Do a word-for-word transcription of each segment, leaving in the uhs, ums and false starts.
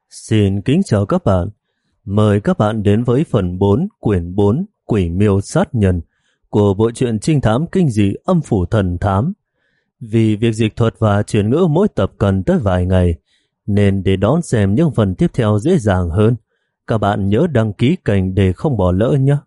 Xin kính chào các bạn. Mời các bạn đến với phần bốn, quyển bốn, Quỷ miêu sát nhân của bộ truyện trinh thám kinh dị Âm phủ thần thám. Vì việc dịch thuật và chuyển ngữ mỗi tập cần tới vài ngày, nên để đón xem những phần tiếp theo dễ dàng hơn, các bạn nhớ đăng ký kênh để không bỏ lỡ nhé.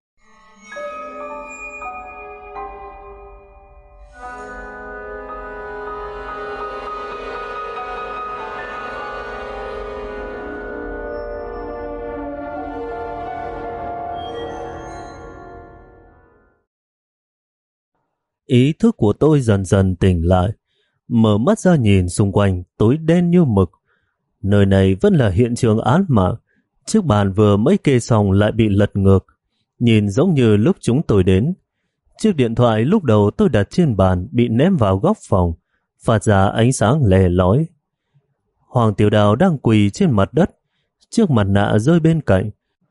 Ý thức của tôi dần dần tỉnh lại, mở mắt ra nhìn xung quanh tối đen như mực. Nơi này vẫn là hiện trường án mạng. Chiếc bàn vừa mới kê xong lại bị lật ngược, nhìn giống như lúc chúng tôi đến. Chiếc điện thoại lúc đầu tôi đặt trên bàn bị ném vào góc phòng, phát ra ánh sáng lè lói. Hoàng Tiểu Đào đang quỳ trên mặt đất, chiếc mặt nạ rơi bên cạnh.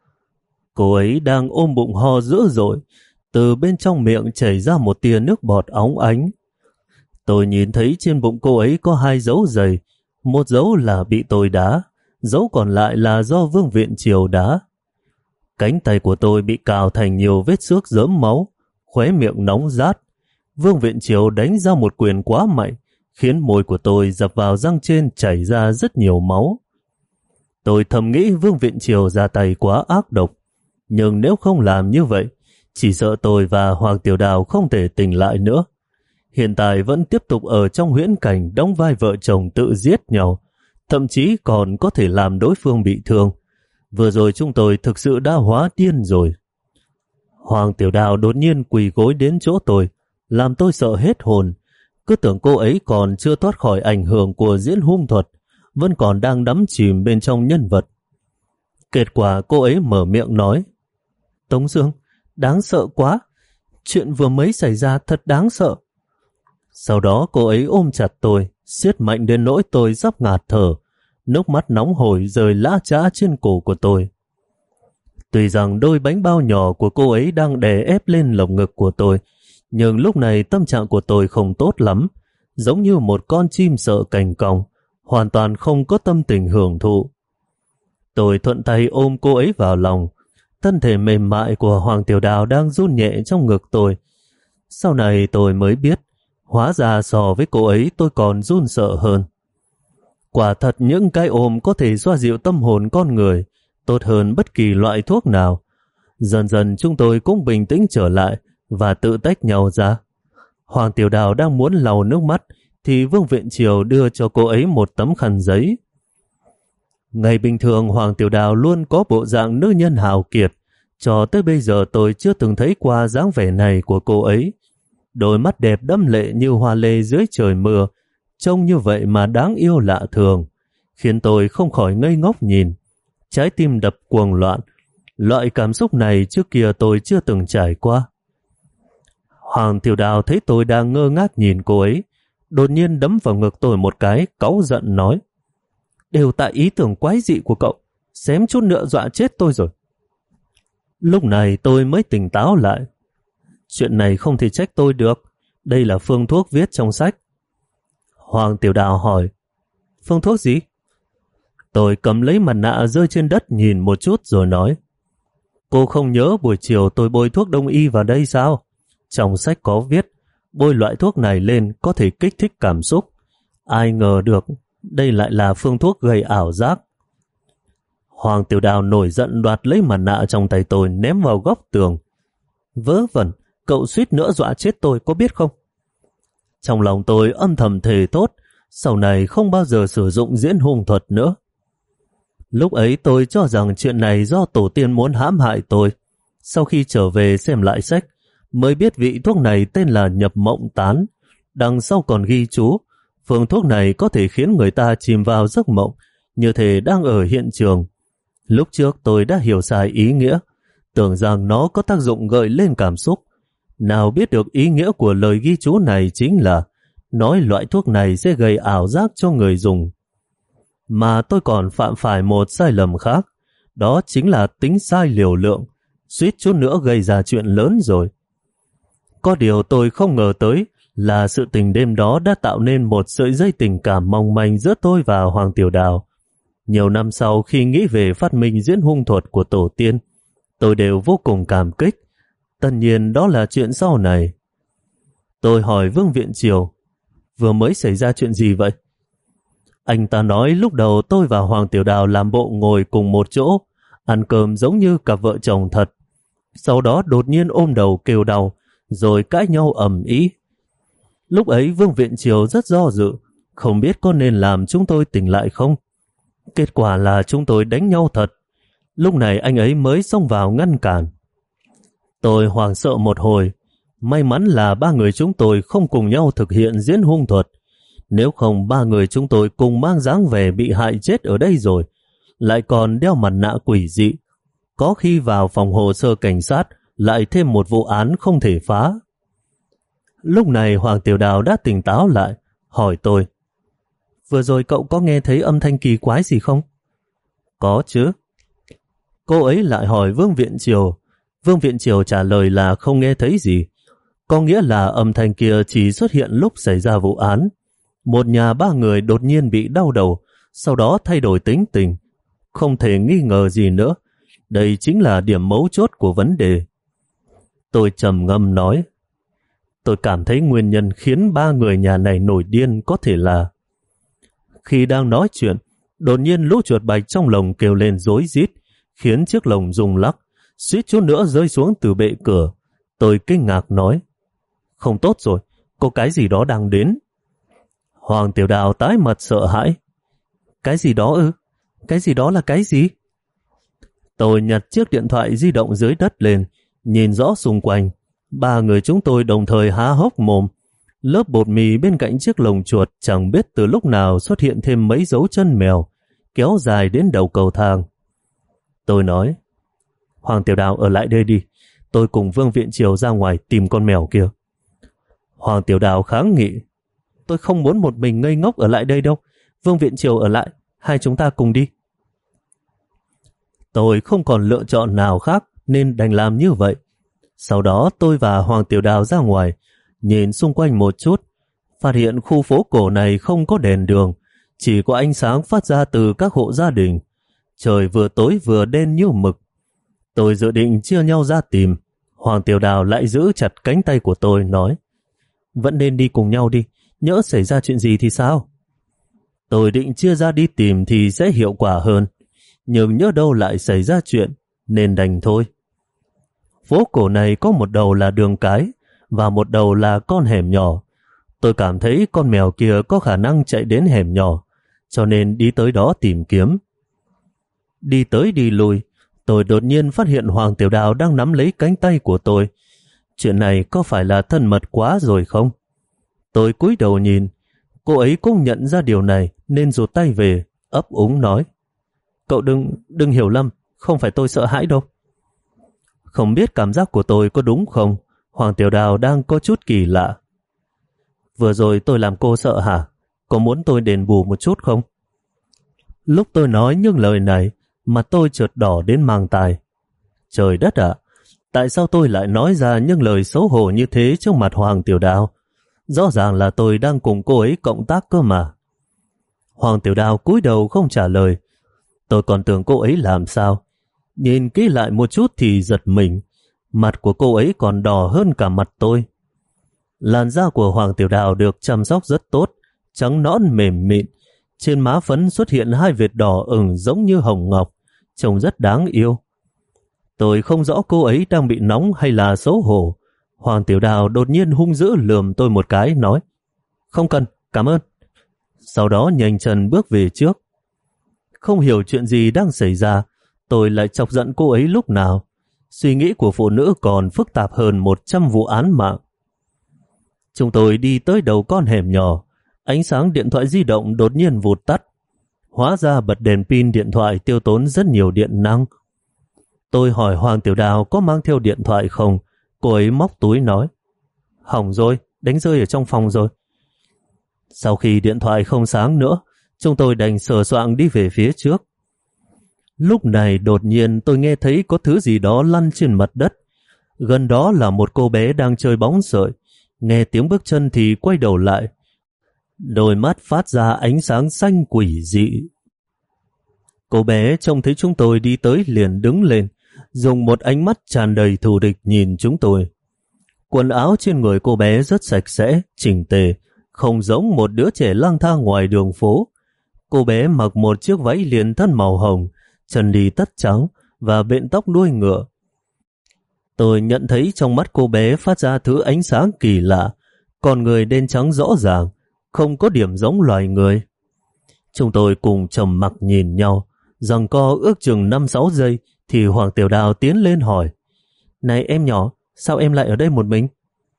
Cô ấy đang ôm bụng ho dữ dội, từ bên trong miệng chảy ra một tia nước bọt óng ánh. Tôi nhìn thấy trên bụng cô ấy có hai dấu giày, một dấu là bị tôi đá, dấu còn lại là do Vương Viện Triều đá. Cánh tay của tôi bị cào thành nhiều vết xước rớm máu, khóe miệng nóng rát. Vương Viện Triều đánh ra một quyền quá mạnh, khiến môi của tôi dập vào răng trên chảy ra rất nhiều máu. Tôi thầm nghĩ Vương Viện Triều ra tay quá ác độc, nhưng nếu không làm như vậy, chỉ sợ tôi và Hoàng Tiểu Đào không thể tỉnh lại nữa. Hiện tại vẫn tiếp tục ở trong huyễn cảnh đóng vai vợ chồng tự giết nhau, thậm chí còn có thể làm đối phương bị thương. Vừa rồi chúng tôi thực sự đã hóa điên rồi. Hoàng Tiểu Đào đột nhiên quỳ gối đến chỗ tôi, làm tôi sợ hết hồn. Cứ tưởng cô ấy còn chưa thoát khỏi ảnh hưởng của diễn hung thuật, vẫn còn đang đắm chìm bên trong nhân vật. Kết quả cô ấy mở miệng nói: Tống Dương, đáng sợ quá, chuyện vừa mới xảy ra thật đáng sợ. Sau đó cô ấy ôm chặt tôi, siết mạnh đến nỗi tôi sắp ngạt thở, nước mắt nóng hổi rơi lã chã trên cổ của tôi. Tuy rằng đôi bánh bao nhỏ của cô ấy đang đè ép lên lồng ngực của tôi, nhưng lúc này tâm trạng của tôi không tốt lắm, giống như một con chim sợ cành cong, hoàn toàn không có tâm tình hưởng thụ. Tôi thuận tay ôm cô ấy vào lòng. Thân thể mềm mại của Hoàng Tiểu Đào đang run nhẹ trong ngực tôi. Sau này tôi mới biết, hóa ra so với cô ấy tôi còn run sợ hơn. Quả thật những cái ôm có thể xoa dịu tâm hồn con người, tốt hơn bất kỳ loại thuốc nào. Dần dần chúng tôi cũng bình tĩnh trở lại và tự tách nhau ra. Hoàng Tiểu Đào đang muốn lau nước mắt thì Vương Viện Triều đưa cho cô ấy một tấm khăn giấy. Ngày bình thường Hoàng Tiểu Đào luôn có bộ dạng nữ nhân hào kiệt, cho tới bây giờ tôi chưa từng thấy qua dáng vẻ này của cô ấy. Đôi mắt đẹp đẫm lệ như hoa lê dưới trời mưa, trông như vậy mà đáng yêu lạ thường, khiến tôi không khỏi ngây ngốc nhìn. Trái tim đập cuồng loạn, loại cảm xúc này trước kia tôi chưa từng trải qua. Hoàng Tiểu Đào thấy tôi đang ngơ ngác nhìn cô ấy, đột nhiên đấm vào ngực tôi một cái, cáu giận nói: Đều tại ý tưởng quái dị của cậu, xém chút nữa dọa chết tôi rồi. Lúc này tôi mới tỉnh táo lại. Chuyện này không thể trách tôi được, đây là phương thuốc viết trong sách. Hoàng Tiểu Đào hỏi: Phương thuốc gì? Tôi cầm lấy mặt nạ rơi trên đất nhìn một chút rồi nói: Cô không nhớ buổi chiều tôi bôi thuốc đông y vào đây sao? Trong sách có viết, bôi loại thuốc này lên có thể kích thích cảm xúc. Ai ngờ được, đây lại là phương thuốc gây ảo giác. Hoàng Tiểu Đào nổi giận đoạt lấy mặt nạ trong tay tôi ném vào góc tường. Vớ vẩn, cậu suýt nữa dọa chết tôi có biết không? Trong lòng tôi âm thầm thề tốt, sau này không bao giờ sử dụng diễn hung thuật nữa. Lúc ấy tôi cho rằng chuyện này do tổ tiên muốn hãm hại tôi. Sau khi trở về xem lại sách, mới biết vị thuốc này tên là nhập mộng tán. Đằng sau còn ghi chú, phương thuốc này có thể khiến người ta chìm vào giấc mộng, như thể đang ở hiện trường. Lúc trước tôi đã hiểu sai ý nghĩa, tưởng rằng nó có tác dụng gợi lên cảm xúc. Nào biết được ý nghĩa của lời ghi chú này chính là nói loại thuốc này sẽ gây ảo giác cho người dùng. Mà tôi còn phạm phải một sai lầm khác, đó chính là tính sai liều lượng, suýt chút nữa gây ra chuyện lớn rồi. Có điều tôi không ngờ tới là sự tình đêm đó đã tạo nên một sợi dây tình cảm mong manh giữa tôi và Hoàng Tiểu Đào. Nhiều năm sau khi nghĩ về phát minh diễn hung thuật của tổ tiên, tôi đều vô cùng cảm kích. Tất nhiên đó là chuyện sau này. Tôi hỏi Vương Viện Triều, vừa mới xảy ra chuyện gì vậy? Anh ta nói lúc đầu tôi và Hoàng Tiểu Đào làm bộ ngồi cùng một chỗ, ăn cơm giống như cặp vợ chồng thật. Sau đó đột nhiên ôm đầu kêu đau, rồi cãi nhau ầm ĩ. Lúc ấy Vương Viện Triều rất do dự, không biết có nên làm chúng tôi tỉnh lại không. Kết quả là chúng tôi đánh nhau thật. Lúc này anh ấy mới xông vào ngăn cản. Tôi hoảng sợ một hồi. May mắn là ba người chúng tôi không cùng nhau thực hiện diễn hung thuật. Nếu không ba người chúng tôi cùng mang dáng về bị hại chết ở đây rồi. Lại còn đeo mặt nạ quỷ dị. Có khi vào phòng hồ sơ cảnh sát lại thêm một vụ án không thể phá. Lúc này Hoàng Tiểu Đào đã tỉnh táo lại, hỏi tôi, vừa rồi cậu có nghe thấy âm thanh kỳ quái gì không? Có chứ. Cô ấy lại hỏi Vương Viện Triều. Vương Viện Triều trả lời là không nghe thấy gì. Có nghĩa là âm thanh kia chỉ xuất hiện lúc xảy ra vụ án. Một nhà ba người đột nhiên bị đau đầu, sau đó thay đổi tính tình. Không thể nghi ngờ gì nữa. Đây chính là điểm mấu chốt của vấn đề. Tôi trầm ngâm nói, tôi cảm thấy nguyên nhân khiến ba người nhà này nổi điên có thể là... Khi đang nói chuyện, đột nhiên lũ chuột bạch trong lồng kêu lên rối rít, khiến chiếc lồng rung lắc, suýt chút nữa rơi xuống từ bệ cửa. Tôi kinh ngạc nói, không tốt rồi, có cái gì đó đang đến. Hoàng Tiểu Đào tái mặt sợ hãi. Cái gì đó ư? Cái gì đó là cái gì? Tôi nhặt chiếc điện thoại di động dưới đất lên, nhìn rõ xung quanh. Ba người chúng tôi đồng thời há hốc mồm. Lớp bột mì bên cạnh chiếc lồng chuột chẳng biết từ lúc nào xuất hiện thêm mấy dấu chân mèo, kéo dài đến đầu cầu thang. Tôi nói, Hoàng Tiểu Đào ở lại đây đi, tôi cùng Vương Viện Triều ra ngoài tìm con mèo kia. Hoàng Tiểu Đào kháng nghị, tôi không muốn một mình ngây ngốc ở lại đây đâu, Vương Viện Triều ở lại, hai chúng ta cùng đi. Tôi không còn lựa chọn nào khác nên đành làm như vậy. Sau đó tôi và Hoàng Tiểu Đào ra ngoài, nhìn xung quanh một chút, phát hiện khu phố cổ này không có đèn đường, chỉ có ánh sáng phát ra từ các hộ gia đình. Trời vừa tối vừa đen như mực. Tôi dự định chia nhau ra tìm. Hoàng Tiểu Đào lại giữ chặt cánh tay của tôi, nói, vẫn nên đi cùng nhau đi, nhỡ xảy ra chuyện gì thì sao? Tôi định chia ra đi tìm thì sẽ hiệu quả hơn, nhưng nhớ đâu lại xảy ra chuyện, nên đành thôi. Phố cổ này có một đầu là đường cái, và một đầu là con hẻm nhỏ. Tôi cảm thấy con mèo kia có khả năng chạy đến hẻm nhỏ, cho nên đi tới đó tìm kiếm. Đi tới đi lui, tôi đột nhiên phát hiện Hoàng Tiểu Đào đang nắm lấy cánh tay của tôi. Chuyện này có phải là thân mật quá rồi không? Tôi cúi đầu nhìn, cô ấy cũng nhận ra điều này nên rụt tay về, ấp úng nói, cậu đừng, đừng hiểu lầm, không phải tôi sợ hãi đâu. Không biết cảm giác của tôi có đúng không? Hoàng Tiểu Đào đang có chút kỳ lạ. Vừa rồi tôi làm cô sợ hả? Có muốn tôi đền bù một chút không? Lúc tôi nói những lời này, mặt tôi chợt đỏ đến mang tai. Trời đất ạ! Tại sao tôi lại nói ra những lời xấu hổ như thế trước mặt Hoàng Tiểu Đào? Rõ ràng là tôi đang cùng cô ấy cộng tác cơ mà. Hoàng Tiểu Đào cúi đầu không trả lời. Tôi còn tưởng cô ấy làm sao. Nhìn kỹ lại một chút thì giật mình. Mặt của cô ấy còn đỏ hơn cả mặt tôi. Làn da của Hoàng Tiểu Đào được chăm sóc rất tốt, trắng nõn mềm mịn. Trên má phấn xuất hiện hai vệt đỏ ửng giống như hồng ngọc, trông rất đáng yêu. Tôi không rõ cô ấy đang bị nóng hay là xấu hổ. Hoàng Tiểu Đào đột nhiên hung dữ lườm tôi một cái, nói, không cần, cảm ơn. Sau đó nhanh chân bước về trước. Không hiểu chuyện gì đang xảy ra, tôi lại chọc giận cô ấy lúc nào. Suy nghĩ của phụ nữ còn phức tạp hơn một trăm vụ án mạng. Chúng tôi đi tới đầu con hẻm nhỏ, ánh sáng điện thoại di động đột nhiên vụt tắt. Hóa ra bật đèn pin điện thoại tiêu tốn rất nhiều điện năng. Tôi hỏi Hoàng Tiểu Đào có mang theo điện thoại không. Cô ấy móc túi nói, hỏng rồi, đánh rơi ở trong phòng rồi. Sau khi điện thoại không sáng nữa, chúng tôi đành sờ soạng đi về phía trước. Lúc này đột nhiên tôi nghe thấy có thứ gì đó lăn trên mặt đất. Gần đó là một cô bé đang chơi bóng sợi. Nghe tiếng bước chân thì quay đầu lại. Đôi mắt phát ra ánh sáng xanh quỷ dị. Cô bé trông thấy chúng tôi đi tới liền đứng lên, dùng một ánh mắt tràn đầy thù địch nhìn chúng tôi. Quần áo trên người cô bé rất sạch sẽ, chỉnh tề, không giống một đứa trẻ lang thang ngoài đường phố. Cô bé mặc một chiếc váy liền thân màu hồng, chân đi tất trắng và bện tóc đuôi ngựa. Tôi nhận thấy trong mắt cô bé phát ra thứ ánh sáng kỳ lạ, con người đen trắng rõ ràng, không có điểm giống loài người. Chúng tôi cùng trầm mặc nhìn nhau, giằng co ước chừng năm sáu giây thì Hoàng Tiểu Đào tiến lên hỏi: Này em nhỏ, sao em lại ở đây một mình?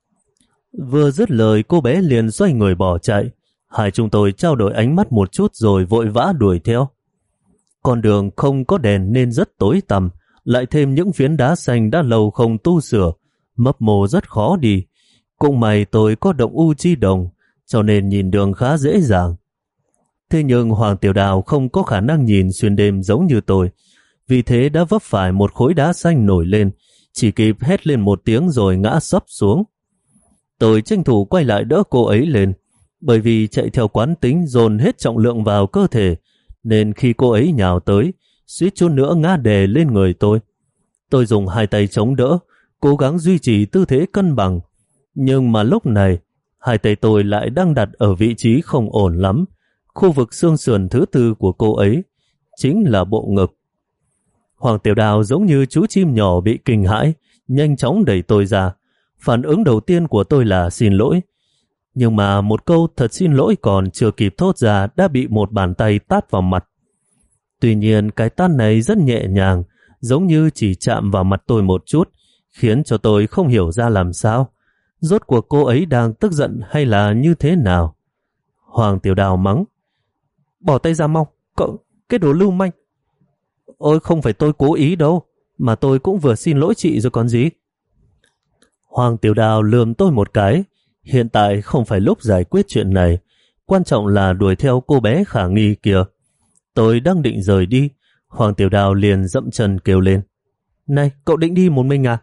Vừa dứt lời cô bé liền xoay người bỏ chạy. Hai chúng tôi trao đổi ánh mắt một chút rồi vội vã đuổi theo. Con đường không có đèn nên rất tối tăm, lại thêm những phiến đá xanh đã lâu không tu sửa, mấp mô rất khó đi. Cũng may tôi có động u chi đồng, cho nên nhìn đường khá dễ dàng. Thế nhưng Hoàng Tiểu Đào không có khả năng nhìn xuyên đêm giống như tôi, vì thế đã vấp phải một khối đá xanh nổi lên, chỉ kịp hét lên một tiếng rồi ngã sấp xuống. Tôi tranh thủ quay lại đỡ cô ấy lên, bởi vì chạy theo quán tính dồn hết trọng lượng vào cơ thể, nên khi cô ấy nhào tới, suýt chút nữa ngã đè lên người tôi. Tôi dùng hai tay chống đỡ, cố gắng duy trì tư thế cân bằng, nhưng mà lúc này, hai tay tôi lại đang đặt ở vị trí không ổn lắm. Khu vực xương sườn thứ tư của cô ấy chính là bộ ngực. Hoàng Tiểu Đào giống như chú chim nhỏ bị kinh hãi, nhanh chóng đẩy tôi ra. Phản ứng đầu tiên của tôi là xin lỗi. Nhưng mà một câu thật xin lỗi còn chưa kịp thốt ra đã bị một bàn tay tát vào mặt. Tuy nhiên cái tát này rất nhẹ nhàng, giống như chỉ chạm vào mặt tôi một chút, khiến cho tôi không hiểu ra làm sao. Rốt cuộc cô ấy đang tức giận hay là như thế nào? Hoàng Tiểu Đào mắng: Bỏ tay ra mau, cậu, cái đồ lưu manh. Ôi không phải tôi cố ý đâu, mà tôi cũng vừa xin lỗi chị rồi còn gì. Hoàng Tiểu Đào lườm tôi một cái. Hiện tại không phải lúc giải quyết chuyện này, quan trọng là đuổi theo cô bé khả nghi kìa. Tôi đang định rời đi, Hoàng Tiểu Đào liền dậm chân kêu lên: Này, cậu định đi một mình à?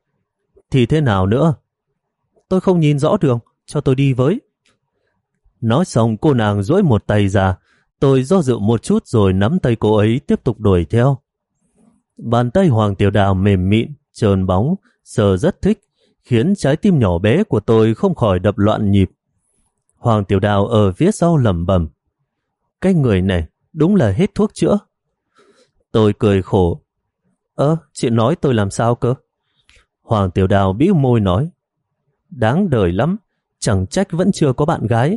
Thì thế nào nữa? Tôi không nhìn rõ đường, cho tôi đi với. Nói xong cô nàng duỗi một tay ra, tôi do dự một chút rồi nắm tay cô ấy tiếp tục đuổi theo. Bàn tay Hoàng Tiểu Đào mềm mịn, trơn bóng, sờ rất thích, khiến trái tim nhỏ bé của tôi không khỏi đập loạn nhịp. Hoàng Tiểu Đào ở phía sau lẩm bẩm: Cái người này đúng là hết thuốc chữa. Tôi cười khổ: Ơ, chị nói tôi làm sao cơ? Hoàng Tiểu Đào bĩu môi nói: Đáng đời lắm, chẳng trách vẫn chưa có bạn gái.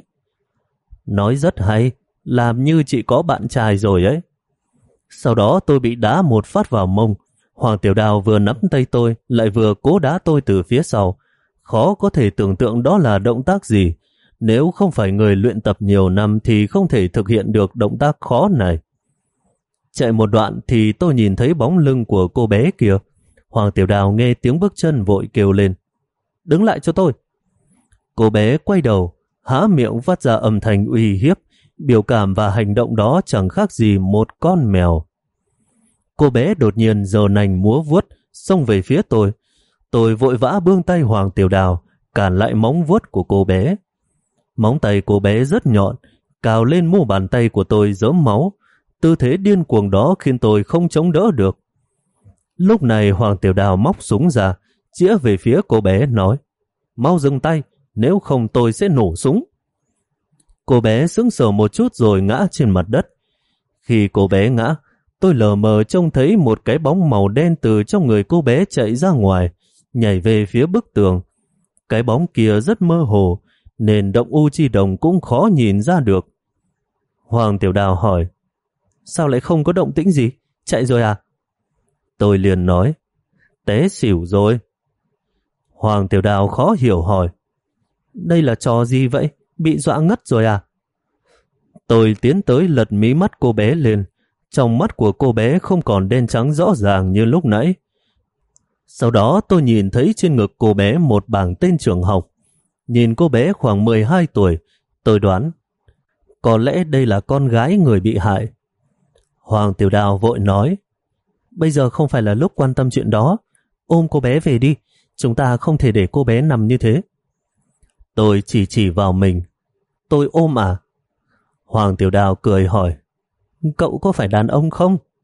Nói rất hay, làm như chị có bạn trai rồi ấy. Sau đó tôi bị đá một phát vào mông. Hoàng Tiểu Đào vừa nắm tay tôi lại vừa cố đá tôi từ phía sau. Khó có thể tưởng tượng đó là động tác gì. Nếu không phải người luyện tập nhiều năm thì không thể thực hiện được động tác khó này. Chạy một đoạn thì tôi nhìn thấy bóng lưng của cô bé kia. Hoàng Tiểu Đào nghe tiếng bước chân vội kêu lên: Đứng lại cho tôi. Cô bé quay đầu, há miệng phát ra âm thanh uy hiếp. Biểu cảm và hành động đó chẳng khác gì một con mèo. Cô bé đột nhiên giơ nành múa vuốt xông về phía tôi. Tôi vội vã buông tay Hoàng Tiểu Đào, cản lại móng vuốt của cô bé. Móng tay cô bé rất nhọn, cào lên mu bàn tay của tôi rớm máu. Tư thế điên cuồng đó khiến tôi không chống đỡ được. Lúc này Hoàng Tiểu Đào móc súng ra, chĩa về phía cô bé nói: Mau dừng tay, nếu không tôi sẽ nổ súng. Cô bé sững sờ một chút rồi ngã trên mặt đất. Khi cô bé ngã, tôi lờ mờ trông thấy một cái bóng màu đen từ trong người cô bé chạy ra ngoài, nhảy về phía bức tường. Cái bóng kia rất mơ hồ, nên động u chi đồng cũng khó nhìn ra được. Hoàng Tiểu Đào hỏi: Sao lại không có động tĩnh gì? Chạy rồi à? Tôi liền nói: Té xỉu rồi. Hoàng Tiểu Đào khó hiểu hỏi: Đây là trò gì vậy? Bị dọa ngất rồi à? Tôi tiến tới lật mí mắt cô bé lên. Trong mắt của cô bé không còn đen trắng rõ ràng như lúc nãy. Sau đó tôi nhìn thấy trên ngực cô bé một bảng tên trường học. Nhìn cô bé khoảng mười hai tuổi, tôi đoán có lẽ đây là con gái người bị hại. Hoàng Tiểu Đào vội nói: Bây giờ không phải là lúc quan tâm chuyện đó. Ôm cô bé về đi, chúng ta không thể để cô bé nằm như thế. Tôi chỉ chỉ vào mình: Tôi ôm à? Hoàng Tiểu Đào cười hỏi: Cậu có phải đàn ông không?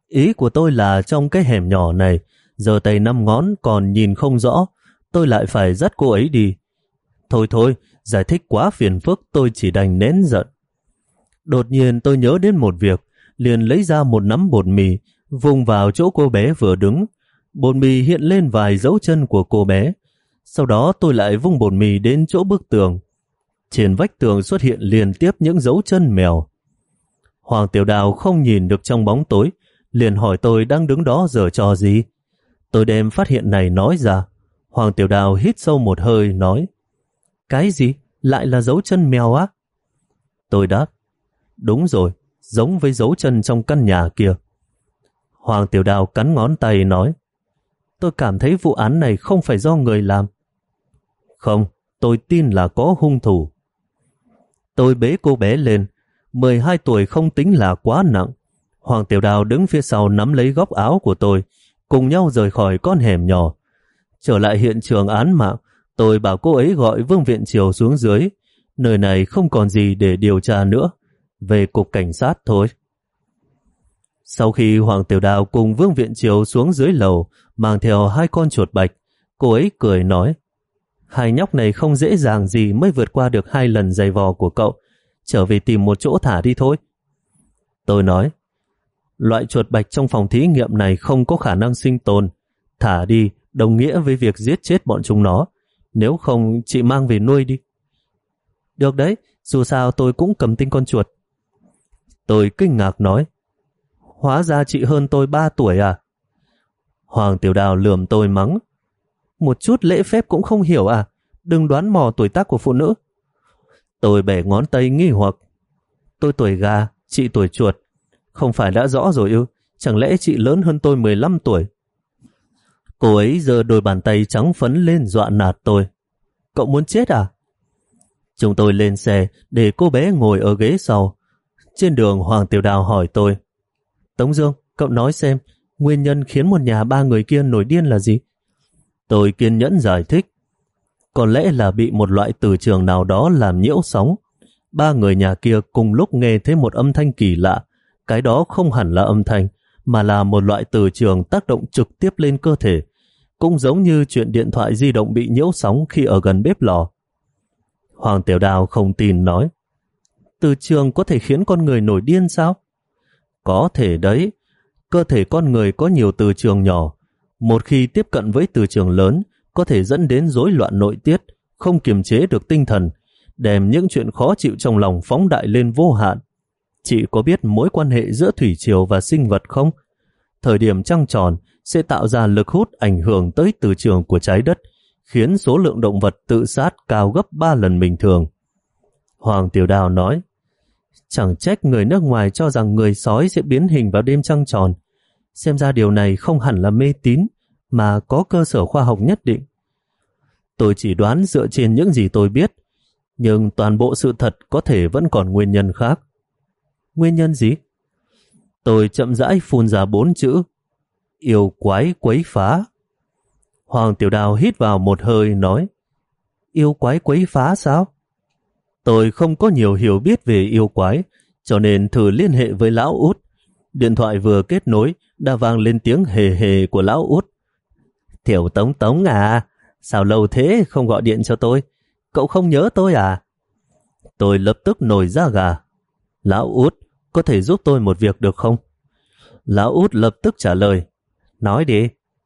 Ý của tôi là trong cái hẻm nhỏ này, giờ tay năm ngón còn nhìn không rõ, tôi lại phải dắt cô ấy đi. Thôi thôi, giải thích quá phiền phức, tôi chỉ đành nén giận. Đột nhiên tôi nhớ đến một việc, liền lấy ra một nắm bột mì, vung vào chỗ cô bé vừa đứng. Bột mì hiện lên vài dấu chân của cô bé. Sau đó tôi lại vung bột mì đến chỗ bức tường. Trên vách tường xuất hiện liên tiếp những dấu chân mèo. Hoàng Tiểu Đào không nhìn được trong bóng tối, liền hỏi tôi đang đứng đó giở trò gì. Tôi đem phát hiện này nói ra. Hoàng Tiểu Đào hít sâu một hơi nói: Cái gì? Lại là dấu chân mèo á? Tôi đáp: Đúng rồi, giống với dấu chân trong căn nhà kia. Hoàng Tiểu Đào cắn ngón tay nói: Tôi cảm thấy vụ án này không phải do người làm. Không, tôi tin là có hung thủ. Tôi bế cô bé lên. mười hai tuổi không tính là quá nặng. Hoàng Tiểu Đào đứng phía sau nắm lấy góc áo của tôi, cùng nhau rời khỏi con hẻm nhỏ. Trở lại hiện trường án mạng, tôi bảo cô ấy gọi Vương Viện Triều xuống dưới. Nơi này không còn gì để điều tra nữa. Về cục cảnh sát thôi. Sau khi Hoàng Tiểu Đào cùng Vương Viện Triều xuống dưới lầu, mang theo hai con chuột bạch, cô ấy cười nói: Hai nhóc này không dễ dàng gì mới vượt qua được hai lần giày vò của cậu. Trở về tìm một chỗ thả đi thôi. Tôi nói: Loại chuột bạch trong phòng thí nghiệm này không có khả năng sinh tồn. Thả đi đồng nghĩa với việc giết chết bọn chúng nó. Nếu không, chị mang về nuôi đi. Được đấy, dù sao tôi cũng cầm tinh con chuột. Tôi kinh ngạc nói: Hóa ra chị hơn tôi ba tuổi à? Hoàng Tiểu Đào lườm tôi mắng: Một chút lễ phép cũng không hiểu à? Đừng đoán mò tuổi tác của phụ nữ. Tôi bẻ ngón tay nghi hoặc: Tôi tuổi gà, chị tuổi chuột. Không phải đã rõ rồi ư? Chẳng lẽ chị lớn hơn tôi mười lăm tuổi? Cô ấy giơ đôi bàn tay trắng phấn lên dọa nạt tôi: Cậu muốn chết à? Chúng tôi lên xe để cô bé ngồi ở ghế sau. Trên đường, Hoàng Tiểu Đào hỏi tôi: Tống Dương, cậu nói xem, nguyên nhân khiến một nhà ba người kia nổi điên là gì? Tôi kiên nhẫn giải thích: Có lẽ là bị một loại từ trường nào đó làm nhiễu sóng. Ba người nhà kia cùng lúc nghe thấy một âm thanh kỳ lạ. Cái đó không hẳn là âm thanh, mà là một loại từ trường tác động trực tiếp lên cơ thể. Cũng giống như chuyện điện thoại di động bị nhiễu sóng khi ở gần bếp lò. Hoàng Tiểu Đào không tin nói: Từ trường có thể khiến con người nổi điên sao? Có thể đấy. Cơ thể con người có nhiều từ trường nhỏ. Một khi tiếp cận với từ trường lớn, có thể dẫn đến rối loạn nội tiết, không kiềm chế được tinh thần, đem những chuyện khó chịu trong lòng phóng đại lên vô hạn. Chị có biết mối quan hệ giữa thủy triều và sinh vật không? Thời điểm trăng tròn sẽ tạo ra lực hút ảnh hưởng tới từ trường của trái đất, khiến số lượng động vật tự sát cao gấp ba lần bình thường. Hoàng Tiểu Đào nói: Chẳng trách người nước ngoài cho rằng người sói sẽ biến hình vào đêm trăng tròn. Xem ra điều này không hẳn là mê tín, mà có cơ sở khoa học nhất định. Tôi chỉ đoán dựa trên những gì tôi biết, nhưng toàn bộ sự thật có thể vẫn còn nguyên nhân khác. Nguyên nhân gì? Tôi chậm rãi phun ra bốn chữ: Yêu quái quấy phá. Hoàng Tiểu Đào hít vào một hơi nói: Yêu quái quấy phá sao? Tôi không có nhiều hiểu biết về yêu quái, cho nên thử liên hệ với lão Út. Điện thoại vừa kết nối đã vang lên tiếng hề hề của lão Út. Tiểu Tống Tống à, sao lâu thế không gọi điện cho tôi? Cậu không nhớ tôi à? Tôi lập tức nổi da gà. Lão Út, có thể giúp tôi một việc được không? Lão Út lập tức trả lời: Nói đi.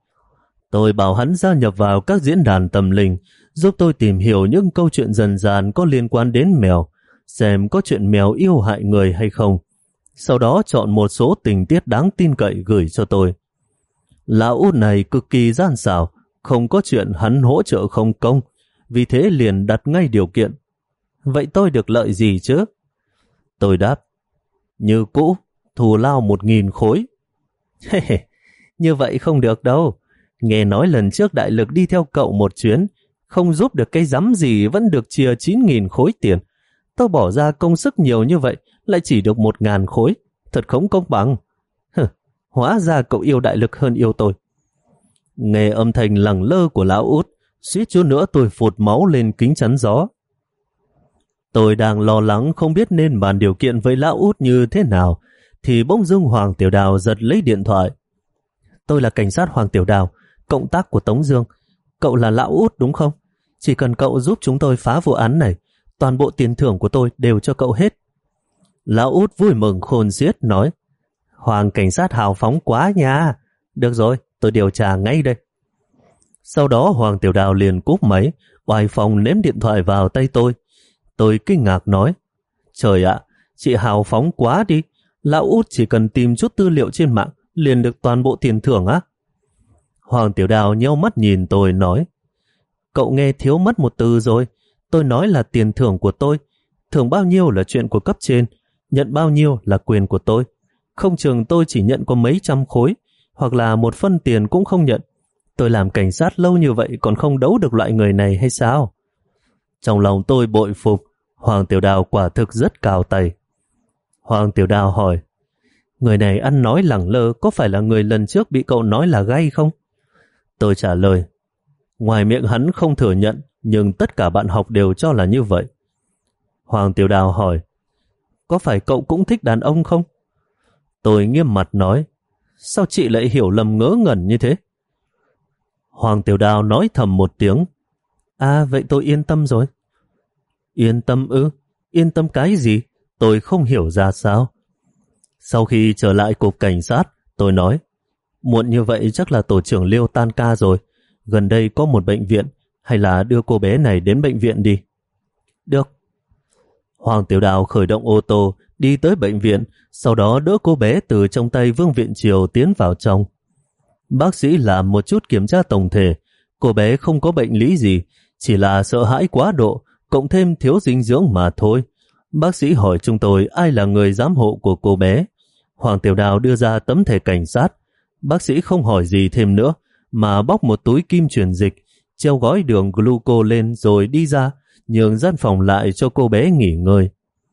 Tôi bảo hắn gia nhập vào các diễn đàn tâm linh, giúp tôi tìm hiểu những câu chuyện dần dàn có liên quan đến mèo, xem có chuyện mèo yêu hại người hay không. Sau đó chọn một số tình tiết đáng tin cậy gửi cho tôi. Lão Út này cực kỳ gian xảo, không có chuyện hắn hỗ trợ không công, vì thế liền đặt ngay điều kiện. Vậy tôi được lợi gì chứ? Tôi đáp: Như cũ, thù lao một nghìn khối. Như vậy không được đâu. Nghe nói lần trước đại lực đi theo cậu một chuyến, không giúp được cái rắm gì vẫn được chia chín nghìn khối tiền. Tôi bỏ ra công sức nhiều như vậy, lại chỉ được một ngàn khối. Thật không công bằng. Hừ, hóa ra cậu yêu đại lực hơn yêu tôi. Nghe âm thanh lẳng lơ của lão Út, suýt chút nữa tôi phụt máu lên kính chắn gió. Tôi đang lo lắng không biết nên bàn điều kiện với lão Út như thế nào, thì bỗng dưng Hoàng Tiểu Đào giật lấy điện thoại. Tôi là cảnh sát Hoàng Tiểu Đào, cộng tác của Tống Dương. Cậu là lão Út đúng không? Chỉ cần cậu giúp chúng tôi phá vụ án này, toàn bộ tiền thưởng của tôi đều cho cậu hết. Lão Út vui mừng khôn xiết nói, Hoàng cảnh sát hào phóng quá nha. Được rồi, tôi điều tra ngay đây. Sau đó Hoàng Tiểu Đào liền cúp máy, oai phong ném điện thoại vào tay tôi. Tôi kinh ngạc nói, trời ạ, chị hào phóng quá đi. Lão Út chỉ cần tìm chút tư liệu trên mạng liền được toàn bộ tiền thưởng á. Hoàng Tiểu Đào nheo mắt nhìn tôi nói, cậu nghe thiếu mất một từ rồi. Tôi nói là tiền thưởng của tôi. Thưởng bao nhiêu là chuyện của cấp trên, nhận bao nhiêu là quyền của tôi. Không chừng tôi chỉ nhận có mấy trăm khối, hoặc là một phân tiền cũng không nhận. Tôi làm cảnh sát lâu như vậy còn không đấu được loại người này hay sao? Trong lòng tôi bội phục, Hoàng Tiểu Đào quả thực rất cao tay. Hoàng Tiểu Đào hỏi, người này ăn nói lẳng lơ có phải là người lần trước bị cậu nói là gay không? Tôi trả lời, ngoài miệng hắn không thừa nhận, nhưng tất cả bạn học đều cho là như vậy. Hoàng Tiểu Đào hỏi, có phải cậu cũng thích đàn ông không? Tôi nghiêm mặt nói, sao chị lại hiểu lầm ngớ ngẩn như thế? Hoàng Tiểu Đào nói thầm một tiếng, à vậy tôi yên tâm rồi. Yên tâm ư? Yên tâm cái gì? Tôi không hiểu ra sao. Sau khi trở lại cục cảnh sát, tôi nói, muộn như vậy chắc là tổ trưởng Liêu tan ca rồi. Gần đây có một bệnh viện, hay là đưa cô bé này đến bệnh viện đi. Được. Hoàng Tiểu Đào khởi động ô tô, đi tới bệnh viện, sau đó đỡ cô bé từ trong tay Vương Viện Triều tiến vào trong. Bác sĩ làm một chút kiểm tra tổng thể. Cô bé không có bệnh lý gì, chỉ là sợ hãi quá độ, cộng thêm thiếu dinh dưỡng mà thôi. Bác sĩ hỏi chúng tôi ai là người giám hộ của cô bé. Hoàng Tiểu Đào đưa ra tấm thẻ cảnh sát. Bác sĩ không hỏi gì thêm nữa, mà bóc một túi kim truyền dịch, treo gói đường gluco lên rồi đi ra, nhường gian phòng lại cho cô bé nghỉ ngơi.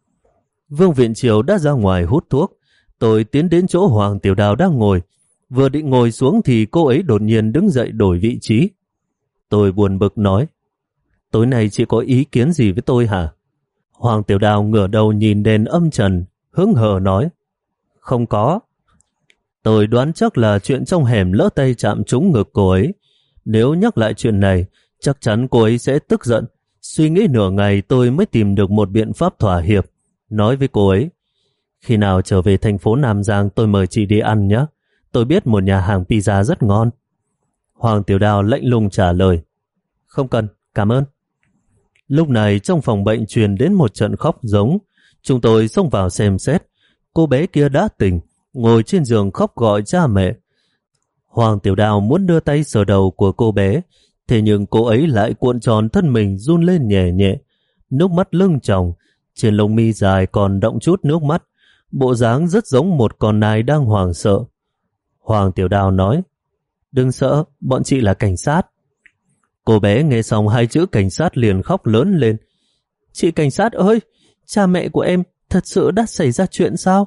Vương Viện Triều đã ra ngoài hút thuốc. Tôi tiến đến chỗ Hoàng Tiểu Đào đang ngồi. Vừa định ngồi xuống thì cô ấy đột nhiên đứng dậy đổi vị trí. Tôi buồn bực nói, tối nay chị có ý kiến gì với tôi hả? Hoàng Tiểu Đào ngửa đầu nhìn đèn âm trần, hứng hờ nói, không có. Tôi đoán chắc là chuyện trong hẻm lỡ tay chạm trúng ngực cô ấy. Nếu nhắc lại chuyện này, chắc chắn cô ấy sẽ tức giận. Suy nghĩ nửa ngày tôi mới tìm được một biện pháp thỏa hiệp. Nói với cô ấy, khi nào trở về thành phố Nam Giang tôi mời chị đi ăn nhé. Tôi biết một nhà hàng pizza rất ngon. Hoàng Tiểu Đào lạnh lùng trả lời, không cần, cảm ơn. Lúc này trong phòng bệnh truyền đến một trận khóc giống. Chúng tôi xông vào xem xét. Cô bé kia đã tỉnh, ngồi trên giường khóc gọi cha mẹ. Hoàng Tiểu Đào muốn đưa tay sờ đầu của cô bé, thế nhưng cô ấy lại cuộn tròn thân mình run lên nhẹ nhẹ, nước mắt lưng tròng, trên lông mi dài còn đọng chút nước mắt, bộ dáng rất giống một con nai đang hoảng sợ. Hoàng Tiểu Đào nói, đừng sợ, bọn chị là cảnh sát. Cô bé nghe xong hai chữ cảnh sát liền khóc lớn lên. Chị cảnh sát ơi, cha mẹ của em thật sự đã xảy ra chuyện sao?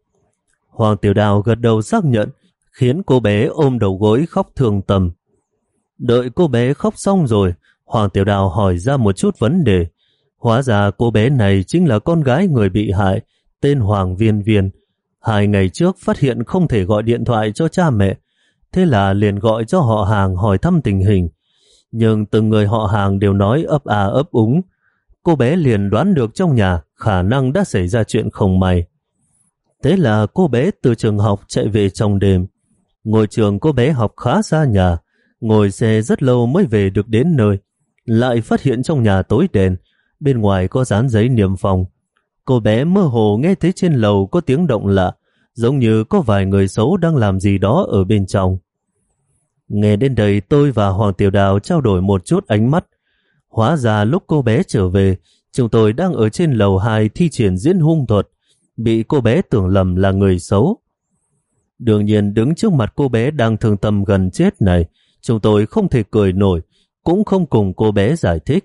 Hoàng Tiểu Đào gật đầu xác nhận, khiến cô bé ôm đầu gối khóc thương tâm. Đợi cô bé khóc xong rồi, Hoàng Tiểu Đào hỏi ra một chút vấn đề. Hóa ra cô bé này chính là con gái người bị hại, tên Hoàng Viên Viên. Hai ngày trước phát hiện không thể gọi điện thoại cho cha mẹ, thế là liền gọi cho họ hàng hỏi thăm tình hình. Nhưng từng người họ hàng đều nói ấp à ấp úng. Cô bé liền đoán được trong nhà khả năng đã xảy ra chuyện không may. Thế là cô bé từ trường học chạy về trong đêm. Ngôi trường cô bé học khá xa nhà, ngồi xe rất lâu mới về được đến nơi. Lại phát hiện trong nhà tối đèn, bên ngoài có dán giấy niêm phong. Cô bé mơ hồ nghe thấy trên lầu có tiếng động lạ, giống như có vài người xấu đang làm gì đó ở bên trong. Nghe đến đây tôi và Hoàng Tiểu Đào trao đổi một chút ánh mắt. Hóa ra lúc cô bé trở về, chúng tôi đang ở trên lầu hai thi triển diễn hung thuật, bị cô bé tưởng lầm là người xấu. Đương nhiên đứng trước mặt cô bé đang thương tâm gần chết này, chúng tôi không thể cười nổi, cũng không cùng cô bé giải thích.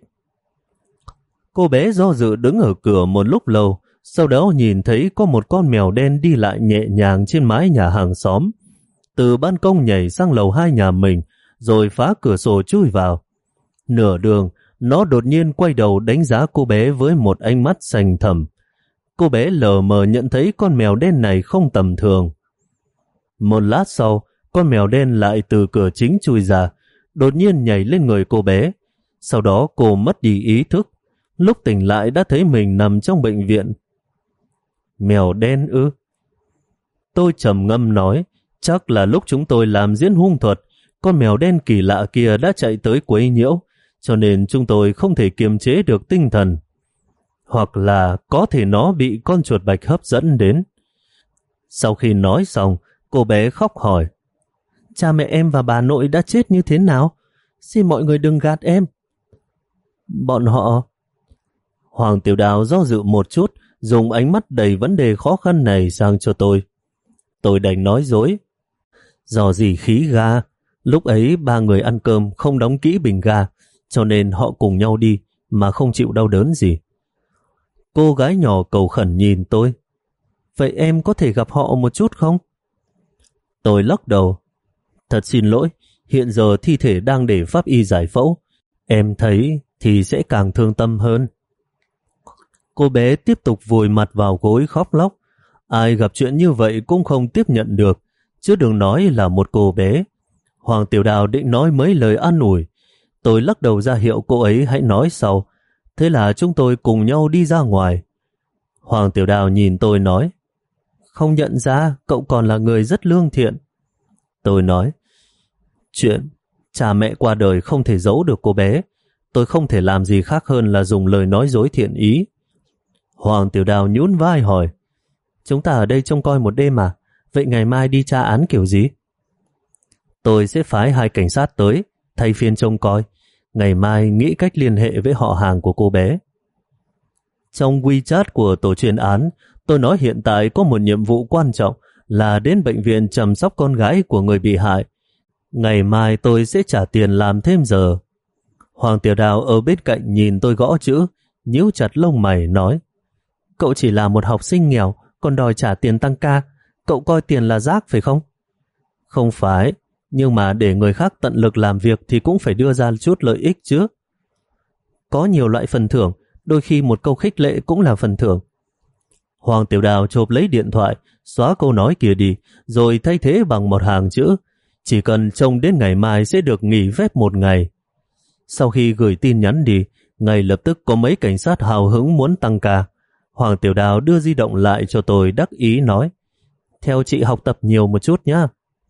Cô bé do dự đứng ở cửa một lúc lâu, sau đó nhìn thấy có một con mèo đen đi lại nhẹ nhàng trên mái nhà hàng xóm. Từ ban công nhảy sang lầu hai nhà mình, rồi phá cửa sổ chui vào. Nửa đường, nó đột nhiên quay đầu đánh giá cô bé với một ánh mắt xanh thẳm. cô bé lờ mờ nhận thấy con mèo đen này không tầm thường. Một lát sau, con mèo đen lại từ cửa chính chui ra, đột nhiên nhảy lên người cô bé. Sau đó cô mất đi ý thức. Lúc tỉnh lại đã thấy mình nằm trong bệnh viện. Mèo đen ư? Tôi trầm ngâm nói, chắc là lúc chúng tôi làm diễn hung thuật, con mèo đen kỳ lạ kia đã chạy tới quấy nhiễu, cho nên chúng tôi không thể kiềm chế được tinh thần. Hoặc là có thể nó bị con chuột bạch hấp dẫn đến. Sau khi nói xong, cô bé khóc hỏi, cha mẹ em và bà nội đã chết như thế nào? Xin mọi người đừng gạt em. Bọn họ... Hoàng Tiểu Đào do dự một chút, dùng ánh mắt đầy vấn đề khó khăn này sang cho tôi. Tôi đành nói dối. Do gì khí ga, lúc ấy ba người ăn cơm không đóng kỹ bình ga, cho nên họ cùng nhau đi mà không chịu đau đớn gì. Cô gái nhỏ cầu khẩn nhìn tôi. Vậy em có thể gặp họ một chút không? Tôi lắc đầu. Thật xin lỗi, hiện giờ thi thể đang để pháp y giải phẫu. Em thấy thì sẽ càng thương tâm hơn. Cô bé tiếp tục vùi mặt vào gối khóc lóc. Ai gặp chuyện như vậy cũng không tiếp nhận được, chứ đừng nói là một cô bé. Hoàng Tiểu Đào định nói mấy lời an ủi. Tôi lắc đầu ra hiệu cô ấy hãy nói sau. Thế là chúng tôi cùng nhau đi ra ngoài. Hoàng Tiểu Đào nhìn tôi nói, không nhận ra cậu còn là người rất lương thiện. Tôi nói, chuyện cha mẹ qua đời không thể giấu được cô bé. Tôi không thể làm gì khác hơn là dùng lời nói dối thiện ý. Hoàng Tiểu Đào nhún vai hỏi, chúng ta ở đây trông coi một đêm à? Vậy ngày mai đi tra án kiểu gì? Tôi sẽ phái hai cảnh sát tới, thay phiên trông coi. Ngày mai nghĩ cách liên hệ với họ hàng của cô bé. Trong WeChat của tổ chuyên án, tôi nói hiện tại có một nhiệm vụ quan trọng là đến bệnh viện chăm sóc con gái của người bị hại. Ngày mai tôi sẽ trả tiền làm thêm giờ. Hoàng Tiểu Đào ở bên cạnh nhìn tôi gõ chữ, nhíu chặt lông mày nói, cậu chỉ là một học sinh nghèo, còn đòi trả tiền tăng ca. Cậu coi tiền là rác phải không? Không phải, nhưng mà để người khác tận lực làm việc thì cũng phải đưa ra chút lợi ích chứ. Có nhiều loại phần thưởng, đôi khi một câu khích lệ cũng là phần thưởng. Hoàng Tiểu Đào chộp lấy điện thoại, xóa câu nói kia đi, rồi thay thế bằng một hàng chữ, chỉ cần trông đến ngày mai sẽ được nghỉ phép một ngày. Sau khi gửi tin nhắn đi, ngay lập tức có mấy cảnh sát hào hứng muốn tăng ca. Hoàng Tiểu Đào đưa di động lại cho tôi đắc ý nói, theo chị học tập nhiều một chút nhá.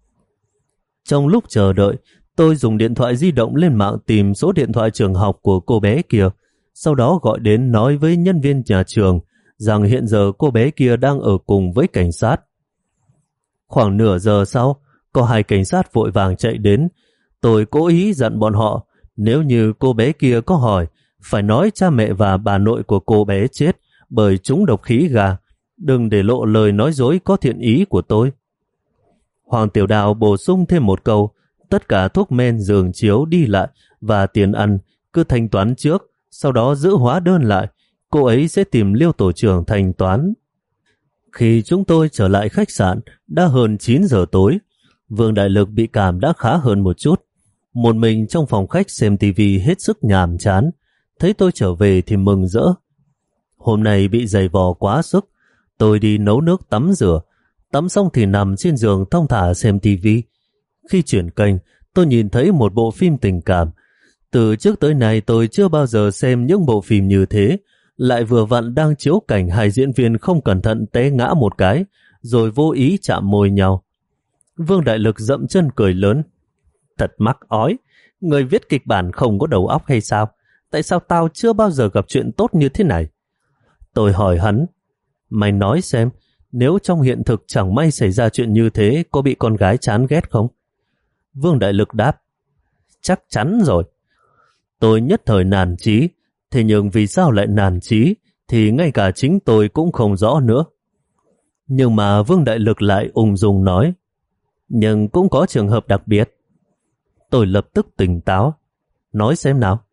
Trong lúc chờ đợi, tôi dùng điện thoại di động lên mạng tìm số điện thoại trường học của cô bé kia, sau đó gọi đến nói với nhân viên nhà trường rằng hiện giờ cô bé kia đang ở cùng với cảnh sát. Khoảng nửa giờ sau, có hai cảnh sát vội vàng chạy đến. Tôi cố ý dặn bọn họ, nếu như cô bé kia có hỏi, phải nói cha mẹ và bà nội của cô bé chết bởi trúng độc khí gà, đừng để lộ lời nói dối có thiện ý của tôi. Hoàng Tiểu Đào bổ sung thêm một câu, tất cả thuốc men, giường chiếu đi lại và tiền ăn cứ thanh toán trước, sau đó giữ hóa đơn lại, cô ấy sẽ tìm Liêu tổ trưởng thanh toán. Khi chúng tôi trở lại khách sạn, đã hơn chín giờ tối. Vương Đại Lực bị cảm đã khá hơn một chút. Một mình trong phòng khách xem tivi hết sức nhàm chán. Thấy tôi trở về thì mừng rỡ. Hôm nay bị giày vò quá sức. Tôi đi nấu nước tắm rửa. Tắm xong thì nằm trên giường thong thả xem tivi. Khi chuyển kênh, tôi nhìn thấy một bộ phim tình cảm. Từ trước tới nay tôi chưa bao giờ xem những bộ phim như thế. Lại vừa vặn đang chiếu cảnh hai diễn viên không cẩn thận té ngã một cái, rồi vô ý chạm môi nhau. Vương Đại Lực dậm chân cười lớn. Thật mắc ói, người viết kịch bản không có đầu óc hay sao? Tại sao tao chưa bao giờ gặp chuyện tốt như thế này? Tôi hỏi hắn, mày nói xem, nếu trong hiện thực chẳng may xảy ra chuyện như thế, có bị con gái chán ghét không? Vương Đại Lực đáp, chắc chắn rồi. Tôi nhất thời nản chí, thế nhưng vì sao lại nản chí thì ngay cả chính tôi cũng không rõ nữa. Nhưng mà Vương Đại Lực lại ung dung nói, nhưng cũng có trường hợp đặc biệt. Tôi lập tức tỉnh táo, nói xem nào.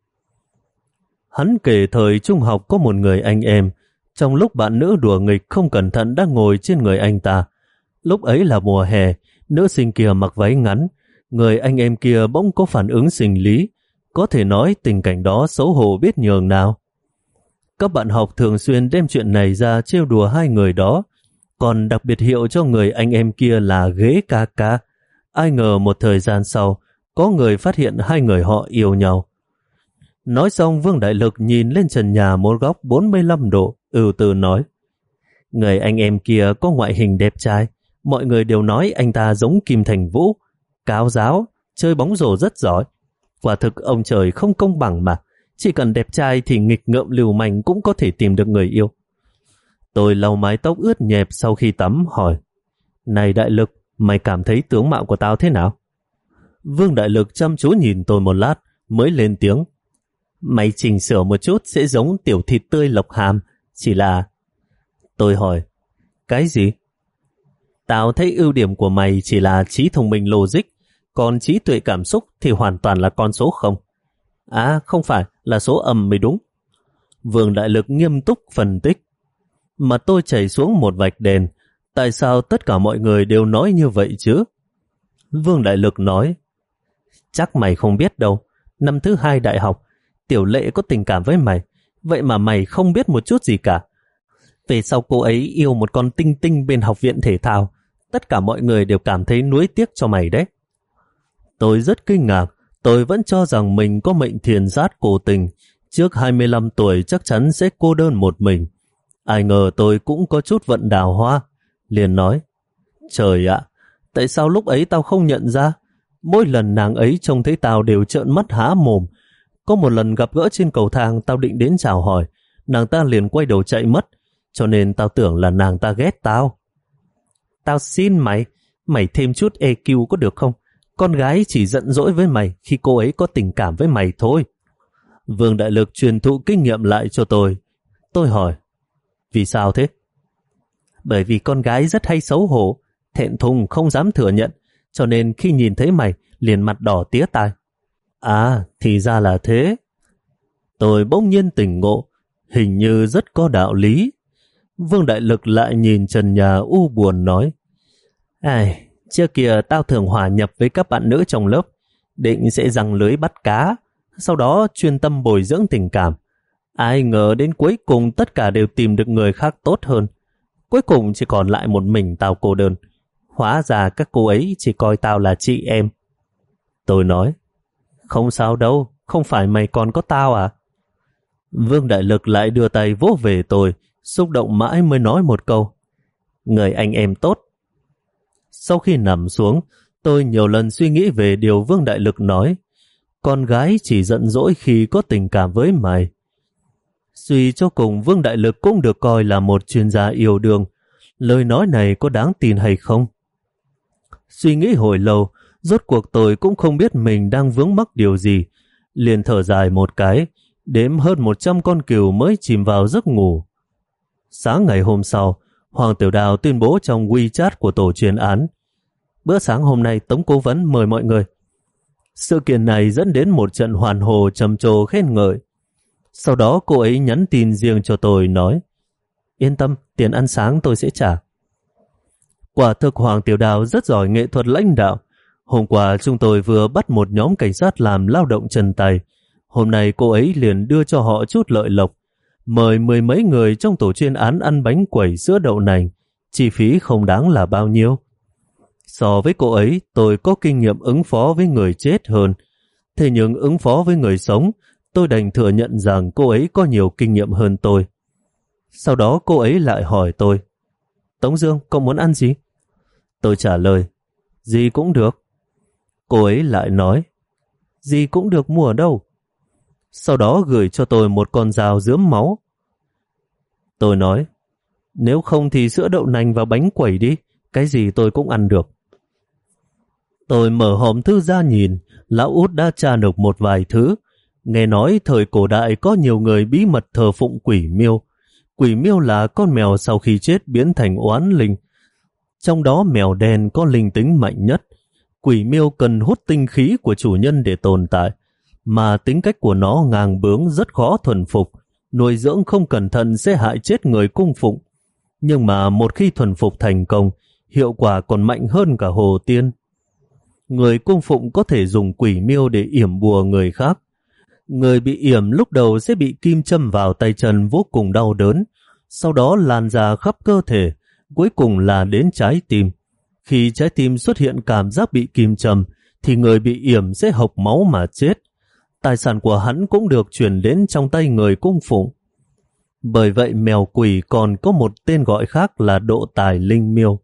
Hắn kể thời trung học có một người anh em, trong lúc bạn nữ đùa nghịch không cẩn thận đã ngồi trên người anh ta. Lúc ấy là mùa hè, nữ sinh kia mặc váy ngắn, người anh em kia bỗng có phản ứng sinh lý, có thể nói tình cảnh đó xấu hổ biết nhường nào. Các bạn học thường xuyên đem chuyện này ra trêu đùa hai người đó, còn đặc biệt hiệu cho người anh em kia là ghế ca ca. Ai ngờ một thời gian sau, có người phát hiện hai người họ yêu nhau. Nói xong, Vương Đại Lực nhìn lên trần nhà một góc bốn mươi lăm độ, ưu tư nói: người anh em kia có ngoại hình đẹp trai, mọi người đều nói anh ta giống Kim Thành Vũ, cao giáo, chơi bóng rổ rất giỏi. Quả thực ông trời không công bằng mà, chỉ cần đẹp trai thì nghịch ngợm lưu manh cũng có thể tìm được người yêu. Tôi lau mái tóc ướt nhẹp sau khi tắm hỏi: này Đại Lực, mày cảm thấy tướng mạo của tao thế nào? Vương Đại Lực chăm chú nhìn tôi một lát mới lên tiếng: mày chỉnh sửa một chút sẽ giống tiểu thịt tươi Lộc Hàm, chỉ là... Tôi hỏi: cái gì? Tao thấy ưu điểm của mày chỉ là trí thông minh logic, còn trí tuệ cảm xúc thì hoàn toàn là con số không. À không phải, là số âm mới đúng. Vương Đại Lực nghiêm túc phân tích. Mà tôi chảy xuống một vạch đèn. Tại sao tất cả mọi người đều nói như vậy chứ? Vương Đại Lực nói: chắc mày không biết đâu, năm thứ hai đại học, Tiểu Lệ có tình cảm với mày, vậy mà mày không biết một chút gì cả. Về sau cô ấy yêu một con tinh tinh bên học viện thể thao, tất cả mọi người đều cảm thấy nuối tiếc cho mày đấy. Tôi rất kinh ngạc, tôi vẫn cho rằng mình có mệnh thiền sát cổ tình, trước hai mươi lăm tuổi chắc chắn sẽ cô đơn một mình. Ai ngờ tôi cũng có chút vận đào hoa, liền nói: trời ạ, tại sao lúc ấy tao không nhận ra? Mỗi lần nàng ấy trông thấy tao đều trợn mắt há mồm. Có một lần gặp gỡ trên cầu thang, tao định đến chào hỏi, nàng ta liền quay đầu chạy mất, cho nên tao tưởng là nàng ta ghét tao. Tao xin mày, mày thêm chút e quy có được không? Con gái chỉ giận dỗi với mày khi cô ấy có tình cảm với mày thôi. Vương Đại Lực truyền thụ kinh nghiệm lại cho tôi. Tôi hỏi: vì sao thế? Bởi vì con gái rất hay xấu hổ, thẹn thùng không dám thừa nhận, cho nên khi nhìn thấy mày liền mặt đỏ tía tai. À, thì ra là thế. Tôi bỗng nhiên tỉnh ngộ, hình như rất có đạo lý. Vương Đại Lực lại nhìn trần nhà u buồn nói: ai, trước kia tao thường hòa nhập với các bạn nữ trong lớp, định sẽ giăng lưới bắt cá, sau đó chuyên tâm bồi dưỡng tình cảm. Ai ngờ đến cuối cùng tất cả đều tìm được người khác tốt hơn. Cuối cùng chỉ còn lại một mình tao cô đơn. Hóa ra các cô ấy chỉ coi tao là chị em. Tôi nói: không sao đâu, không phải mày còn có tao à? Vương Đại Lực lại đưa tay vỗ về tôi, xúc động mãi mới nói một câu: người anh em tốt. Sau khi nằm xuống, tôi nhiều lần suy nghĩ về điều Vương Đại Lực nói: con gái chỉ giận dỗi khi có tình cảm với mày. Suy cho cùng, Vương Đại Lực cũng được coi là một chuyên gia yêu đương. Lời nói này có đáng tin hay không? Suy nghĩ hồi lâu, rốt cuộc tôi cũng không biết mình đang vướng mắc điều gì. Liền thở dài một cái, đếm hơn một trăm con cừu mới chìm vào giấc ngủ. Sáng ngày hôm sau, Hoàng Tiểu Đào tuyên bố trong WeChat của tổ chuyên án: bữa sáng hôm nay Tống Cố Vấn mời mọi người. Sự kiện này dẫn đến một trận hoàn hồ trầm trồ khen ngợi. Sau đó cô ấy nhắn tin riêng cho tôi nói: yên tâm, tiền ăn sáng tôi sẽ trả. Quả thực Hoàng Tiểu Đào rất giỏi nghệ thuật lãnh đạo. Hôm qua chúng tôi vừa bắt một nhóm cảnh sát làm lao động chân tay. Hôm nay cô ấy liền đưa cho họ chút lợi lộc, mời mười mấy người trong tổ chuyên án ăn bánh quẩy sữa đậu nành, chi phí không đáng là bao nhiêu. So với cô ấy, tôi có kinh nghiệm ứng phó với người chết hơn. Thế nhưng ứng phó với người sống, tôi đành thừa nhận rằng cô ấy có nhiều kinh nghiệm hơn tôi. Sau đó cô ấy lại hỏi tôi: Tống Dương, cậu muốn ăn gì? Tôi trả lời: gì cũng được. Cô ấy lại nói: gì cũng được, mua ở đâu? Sau đó gửi cho tôi một con dao rướm máu. Tôi nói: nếu không thì sữa đậu nành và bánh quẩy đi, cái gì tôi cũng ăn được. Tôi mở hòm thư ra nhìn, lão út đã tra được một vài thứ. Nghe nói thời cổ đại có nhiều người bí mật thờ phụng quỷ miêu. Quỷ miêu là con mèo sau khi chết biến thành oán linh. Trong đó mèo đen có linh tính mạnh nhất. Quỷ miêu cần hút tinh khí của chủ nhân để tồn tại, mà tính cách của nó ngang bướng rất khó thuần phục. Nuôi dưỡng không cẩn thận sẽ hại chết người cung phụng. Nhưng mà một khi thuần phục thành công, hiệu quả còn mạnh hơn cả hồ tiên. Người cung phụng có thể dùng quỷ miêu để yểm bùa người khác. Người bị yểm lúc đầu sẽ bị kim châm vào tay chân vô cùng đau đớn, sau đó lan ra khắp cơ thể, cuối cùng là đến trái tim. Khi trái tim xuất hiện cảm giác bị kim châm, thì người bị yểm sẽ hộc máu mà chết. Tài sản của hắn cũng được chuyển đến trong tay người cung phụng. Bởi vậy mèo quỷ còn có một tên gọi khác là độ tài linh miêu.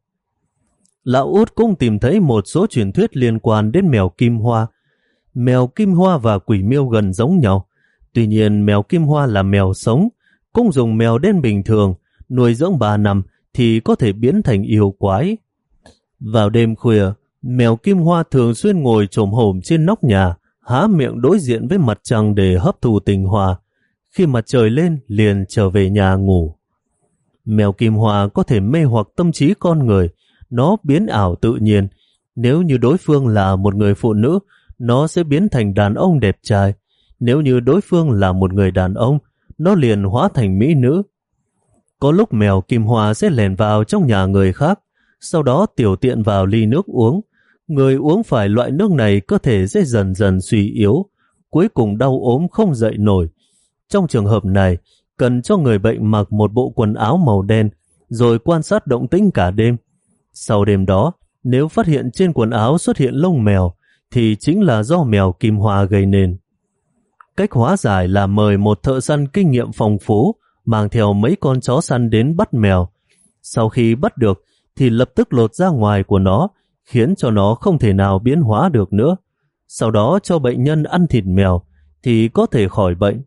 Lão Út cũng tìm thấy một số truyền thuyết liên quan đến mèo kim hoa. Mèo kim hoa và quỷ miêu gần giống nhau. Tuy nhiên mèo kim hoa là mèo sống, cũng dùng mèo đen bình thường, nuôi dưỡng ba năm thì có thể biến thành yêu quái. Vào đêm khuya, mèo kim hoa thường xuyên ngồi chồm hổm trên nóc nhà, há miệng đối diện với mặt trăng để hấp thụ tinh hoa. Khi mặt trời lên liền trở về nhà ngủ. Mèo kim hoa có thể mê hoặc tâm trí con người, nó biến ảo tự nhiên. Nếu như đối phương là một người phụ nữ, nó sẽ biến thành đàn ông đẹp trai. Nếu như đối phương là một người đàn ông, nó liền hóa thành mỹ nữ. Có lúc mèo kim hoa sẽ lèn vào trong nhà người khác, sau đó tiểu tiện vào ly nước uống. Người uống phải loại nước này cơ thể sẽ dần dần suy yếu, cuối cùng đau ốm không dậy nổi. Trong trường hợp này, cần cho người bệnh mặc một bộ quần áo màu đen, rồi quan sát động tĩnh cả đêm. Sau đêm đó, nếu phát hiện trên quần áo xuất hiện lông mèo, thì chính là do mèo kim hoa gây nên. Cách hóa giải là mời một thợ săn kinh nghiệm phong phú, mang theo mấy con chó săn đến bắt mèo. Sau khi bắt được, thì lập tức lột ra ngoài của nó, khiến cho nó không thể nào biến hóa được nữa. Sau đó cho bệnh nhân ăn thịt mèo, thì có thể khỏi bệnh.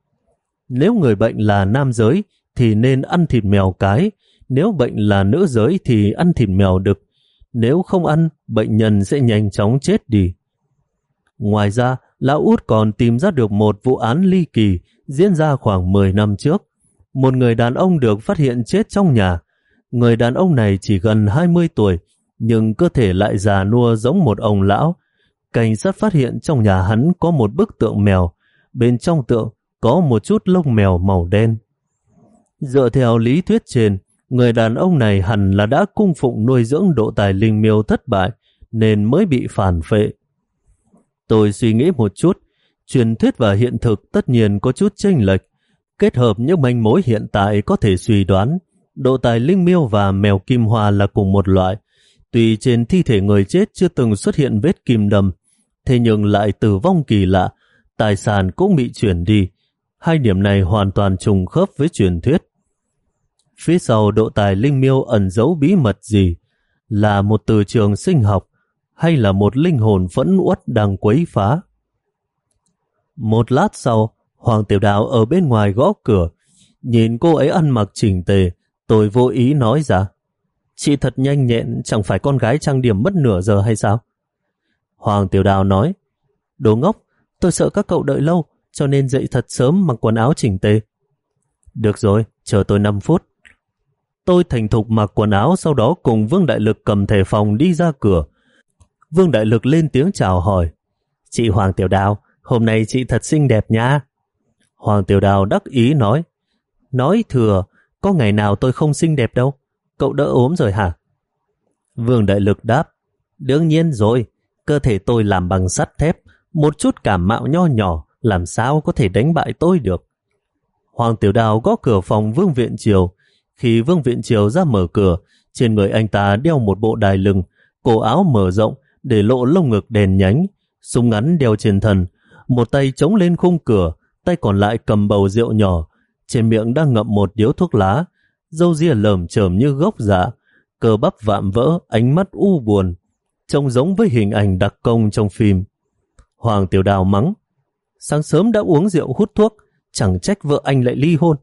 Nếu người bệnh là nam giới, thì nên ăn thịt mèo cái. Nếu bệnh là nữ giới thì ăn thịt mèo đực. Nếu không ăn, bệnh nhân sẽ nhanh chóng chết đi. Ngoài ra, Lão Út còn tìm ra được một vụ án ly kỳ diễn ra khoảng mười năm trước. Một người đàn ông được phát hiện chết trong nhà. Người đàn ông này chỉ gần hai mươi tuổi, nhưng cơ thể lại già nua giống một ông lão. Cảnh sát phát hiện trong nhà hắn có một bức tượng mèo. Bên trong tượng có một chút lông mèo màu đen. Dựa theo lý thuyết trên, người đàn ông này hẳn là đã cung phụng nuôi dưỡng độ tài linh miêu thất bại, nên mới bị phản phệ. Tôi suy nghĩ một chút, truyền thuyết và hiện thực tất nhiên có chút chênh lệch. Kết hợp những manh mối hiện tại có thể suy đoán, độ tài linh miêu và mèo kim hoa là cùng một loại. Tuy trên thi thể người chết chưa từng xuất hiện vết kim đâm, thế nhưng lại tử vong kỳ lạ, tài sản cũng bị chuyển đi. Hai điểm này hoàn toàn trùng khớp với truyền thuyết. Phía sau độ tài linh miêu ẩn giấu bí mật gì? Là một từ trường sinh học hay là một linh hồn phẫn uất đang quấy phá? Một lát sau, Hoàng Tiểu Đào ở bên ngoài gõ cửa. Nhìn cô ấy ăn mặc chỉnh tề, tôi vô ý nói ra: "Chị thật nhanh nhẹn, chẳng phải con gái trang điểm mất nửa giờ hay sao?" Hoàng Tiểu Đào nói: "Đồ ngốc, tôi sợ các cậu đợi lâu, cho nên dậy thật sớm mặc quần áo chỉnh tề." "Được rồi, chờ tôi năm phút." Tôi thành thục mặc quần áo, sau đó cùng Vương Đại Lực cầm thẻ phòng đi ra cửa. Vương Đại Lực lên tiếng chào hỏi: "Chị Hoàng Tiểu Đào, hôm nay chị thật xinh đẹp nha." Hoàng Tiểu Đào đắc ý nói: "Nói thừa, có ngày nào tôi không xinh đẹp đâu. Cậu đỡ ốm rồi hả?" Vương Đại Lực đáp: "Đương nhiên rồi, cơ thể tôi làm bằng sắt thép, một chút cảm mạo nho nhỏ làm sao có thể đánh bại tôi được." Hoàng Tiểu Đào gõ cửa phòng Vương Viện Triều. Khi Vương Viện Triều ra mở cửa, trên người anh ta đeo một bộ đai lưng, cổ áo mở rộng để lộ lông ngực đèn nhánh, súng ngắn đeo trên thân, một tay chống lên khung cửa, tay còn lại cầm bầu rượu nhỏ, trên miệng đang ngậm một điếu thuốc lá, râu ria lởm chởm như gốc dạ, cơ bắp vạm vỡ, ánh mắt u buồn, trông giống với hình ảnh đặc công trong phim. Hoàng Tiểu Đào mắng: "Sáng sớm đã uống rượu hút thuốc, chẳng trách vợ anh lại ly hôn."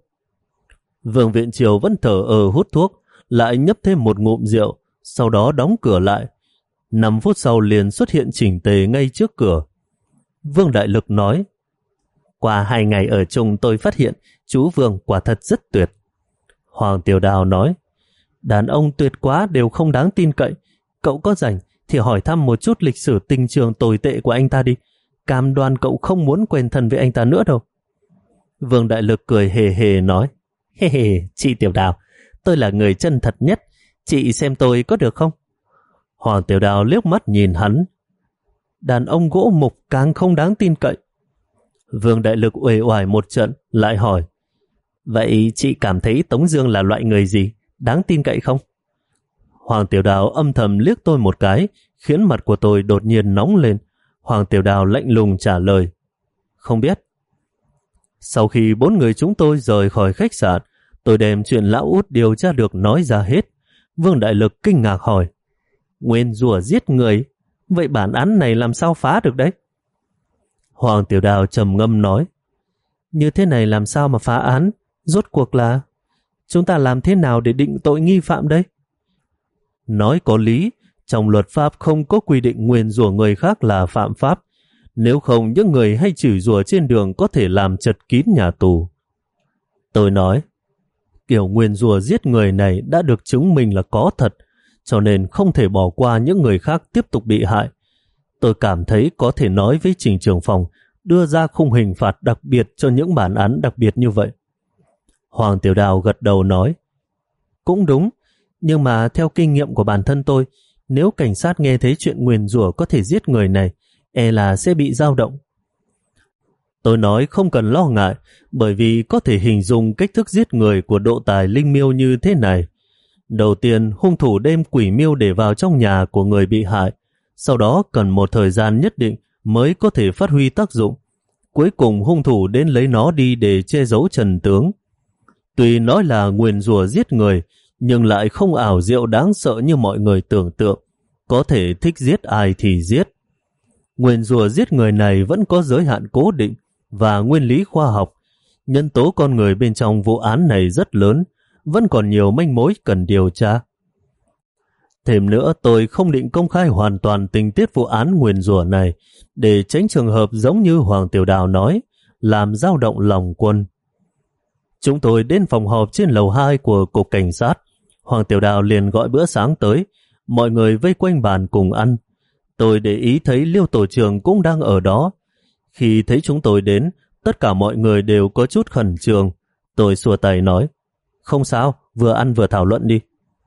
Vương Viện Triều vẫn thở ờ hút thuốc, lại nhấp thêm một ngụm rượu, sau đó đóng cửa lại. Năm phút sau liền xuất hiện chỉnh tề ngay trước cửa. Vương Đại Lực nói: "Qua hai ngày ở chung tôi phát hiện chú Vương quả thật rất tuyệt." Hoàng Tiểu Đào nói: "Đàn ông tuyệt quá đều không đáng tin cậy. Cậu có rảnh thì hỏi thăm một chút lịch sử tình trường tồi tệ của anh ta đi. Cam đoan cậu không muốn quen thân với anh ta nữa đâu." Vương Đại Lực cười hề hề nói: "Hề hề, chị Tiểu Đào, tôi là người chân thật nhất, chị xem tôi có được không?" Hoàng Tiểu Đào liếc mắt nhìn hắn: "Đàn ông gỗ mục càng không đáng tin cậy." Vương Đại Lực uể oải một trận, lại hỏi: Vậy chị cảm thấy Tống Dương là loại người gì? Đáng tin cậy không? Hoàng Tiểu Đào âm thầm liếc tôi một cái, khiến mặt của tôi đột nhiên nóng lên. Hoàng Tiểu Đào lạnh lùng trả lời: Không biết. Sau khi bốn người chúng tôi rời khỏi khách sạn, tôi đem chuyện lão út điều tra được nói ra hết. Vương Đại Lực kinh ngạc hỏi: Nguyên rủa giết người, vậy bản án này làm sao phá được đấy? Hoàng Tiểu Đào trầm ngâm nói: Như thế này làm sao mà phá án? Rốt cuộc là chúng ta làm thế nào để định tội nghi phạm đây? Nói có lý, trong luật pháp không có quy định nguyền rủa người khác là phạm pháp. Nếu không, những người hay chửi rủa trên đường có thể làm chật kín nhà tù. Tôi nói: Kiểu nguyền rủa giết người này đã được chứng minh là có thật, cho nên không thể bỏ qua những người khác tiếp tục bị hại. Tôi cảm thấy có thể nói với Trình trưởng phòng đưa ra khung hình phạt đặc biệt cho những bản án đặc biệt như vậy. Hoàng Tiểu Đào gật đầu nói: Cũng đúng, nhưng mà theo kinh nghiệm của bản thân tôi, nếu cảnh sát nghe thấy chuyện nguyền rủa có thể giết người này, e là sẽ bị dao động. Tôi nói không cần lo ngại, bởi vì có thể hình dung cách thức giết người của Độ Tài Linh Miêu như thế này. Đầu tiên, hung thủ đem quỷ miêu để vào trong nhà của người bị hại, sau đó cần một thời gian nhất định mới có thể phát huy tác dụng. Cuối cùng hung thủ đến lấy nó đi để che giấu trần tướng. Tuy nói là nguyền rủa giết người, nhưng lại không ảo diệu đáng sợ như mọi người tưởng tượng, có thể thích giết ai thì giết. Nguyền rủa giết người này vẫn có giới hạn cố định và nguyên lý khoa học. Nhân tố con người bên trong vụ án này rất lớn, vẫn còn nhiều manh mối cần điều tra. Thêm nữa, tôi không định công khai hoàn toàn tình tiết vụ án nguyền rủa này để tránh trường hợp giống như Hoàng Tiểu Đào nói, làm dao động lòng quân. Chúng tôi đến phòng họp trên lầu hai của cục cảnh sát. Hoàng Tiểu Đào liền gọi bữa sáng tới, mọi người vây quanh bàn cùng ăn. Tôi để ý thấy Liêu tổ trưởng cũng đang ở đó. Khi thấy chúng tôi đến, tất cả mọi người đều có chút khẩn trương. Tôi xua tay nói: Không sao, vừa ăn vừa thảo luận đi.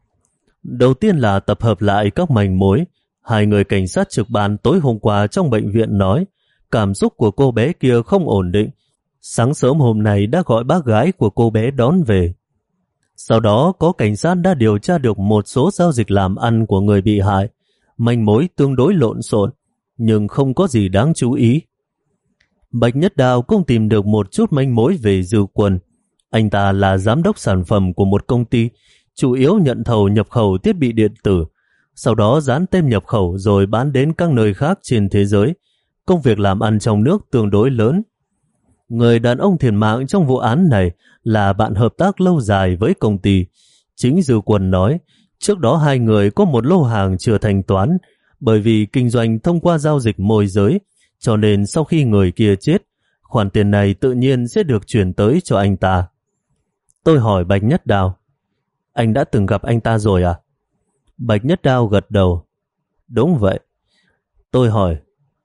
Đầu tiên là tập hợp lại các manh mối. Hai người cảnh sát trực ban tối hôm qua trong bệnh viện nói cảm xúc của cô bé kia không ổn định. Sáng sớm hôm nay đã gọi bác gái của cô bé đón về. Sau đó có cảnh sát đã điều tra được một số giao dịch làm ăn của người bị hại. Manh mối tương đối lộn xộn, nhưng không có gì đáng chú ý. Bạch Nhất Đào cũng tìm được một chút manh mối về Dư Quân. Anh ta là giám đốc sản phẩm của một công ty, chủ yếu nhận thầu nhập khẩu thiết bị điện tử, sau đó dán tem nhập khẩu rồi bán đến các nơi khác trên thế giới. Công việc làm ăn trong nước tương đối lớn. Người đàn ông thiệt mạng trong vụ án này là bạn hợp tác lâu dài với công ty. Chính Dư Quân nói, trước đó hai người có một lô hàng chưa thanh toán, bởi vì kinh doanh thông qua giao dịch môi giới, cho nên sau khi người kia chết, khoản tiền này tự nhiên sẽ được chuyển tới cho anh ta. Tôi hỏi Bạch Nhất Đào: Anh đã từng gặp anh ta rồi à? Bạch Nhất Đào gật đầu: Đúng vậy. Tôi hỏi: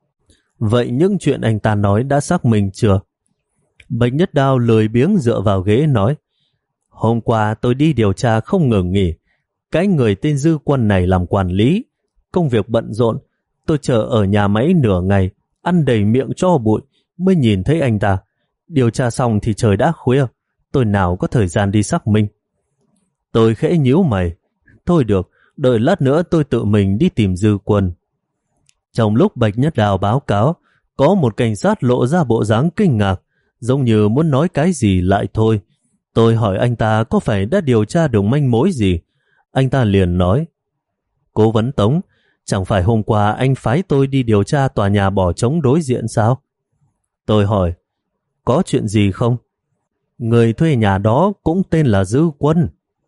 Vậy những chuyện anh ta nói đã xác minh chưa? Bạch Nhất Đào lười biếng dựa vào ghế nói: Hôm qua tôi đi điều tra không ngừng nghỉ. Cái người tên Dư Quân này làm quản lý, công việc bận rộn. Tôi chờ ở nhà máy nửa ngày, ăn đầy miệng tro bụi, mới nhìn thấy anh ta. Điều tra xong thì trời đã khuya, tôi nào có thời gian đi xác minh. Tôi khẽ nhíu mày: Thôi được, đợi lát nữa tôi tự mình đi tìm Dư Quân. Trong lúc Bạch Nhất Đào báo cáo, có một cảnh sát lộ ra bộ dáng kinh ngạc, giống như muốn nói cái gì lại thôi. Tôi hỏi anh ta có phải đã điều tra được manh mối gì. Anh ta liền nói: Cố vấn Tống, chẳng phải hôm qua anh phái tôi đi điều tra tòa nhà bỏ trống đối diện sao? Tôi hỏi: Có chuyện gì không? Người thuê nhà đó cũng tên là Dư Quân.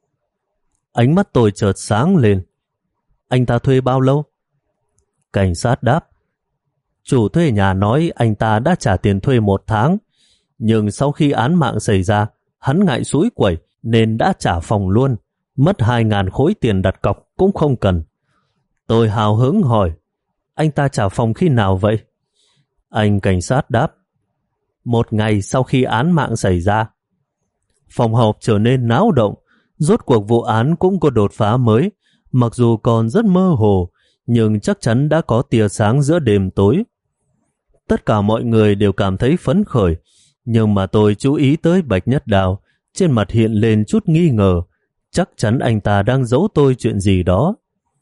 Ánh mắt tôi chợt sáng lên. Anh ta thuê bao lâu? Cảnh sát đáp: Chủ thuê nhà nói anh ta đã trả tiền thuê một tháng, nhưng sau khi án mạng xảy ra, hắn ngại xúi quẩy nên đã trả phòng luôn, mất hai ngàn khối tiền đặt cọc cũng không cần. Tôi hào hứng hỏi: Anh ta trả phòng khi nào vậy? Anh cảnh sát đáp: Một ngày sau khi án mạng xảy ra. Phòng họp trở nên náo động. Rốt cuộc vụ án cũng có đột phá mới, mặc dù còn rất mơ hồ, nhưng chắc chắn đã có tia sáng giữa đêm tối. Tất cả mọi người đều cảm thấy phấn khởi, nhưng mà tôi chú ý tới Bạch Nhất Đao, trên mặt hiện lên chút nghi ngờ, chắc chắn anh ta đang giấu tôi chuyện gì đó.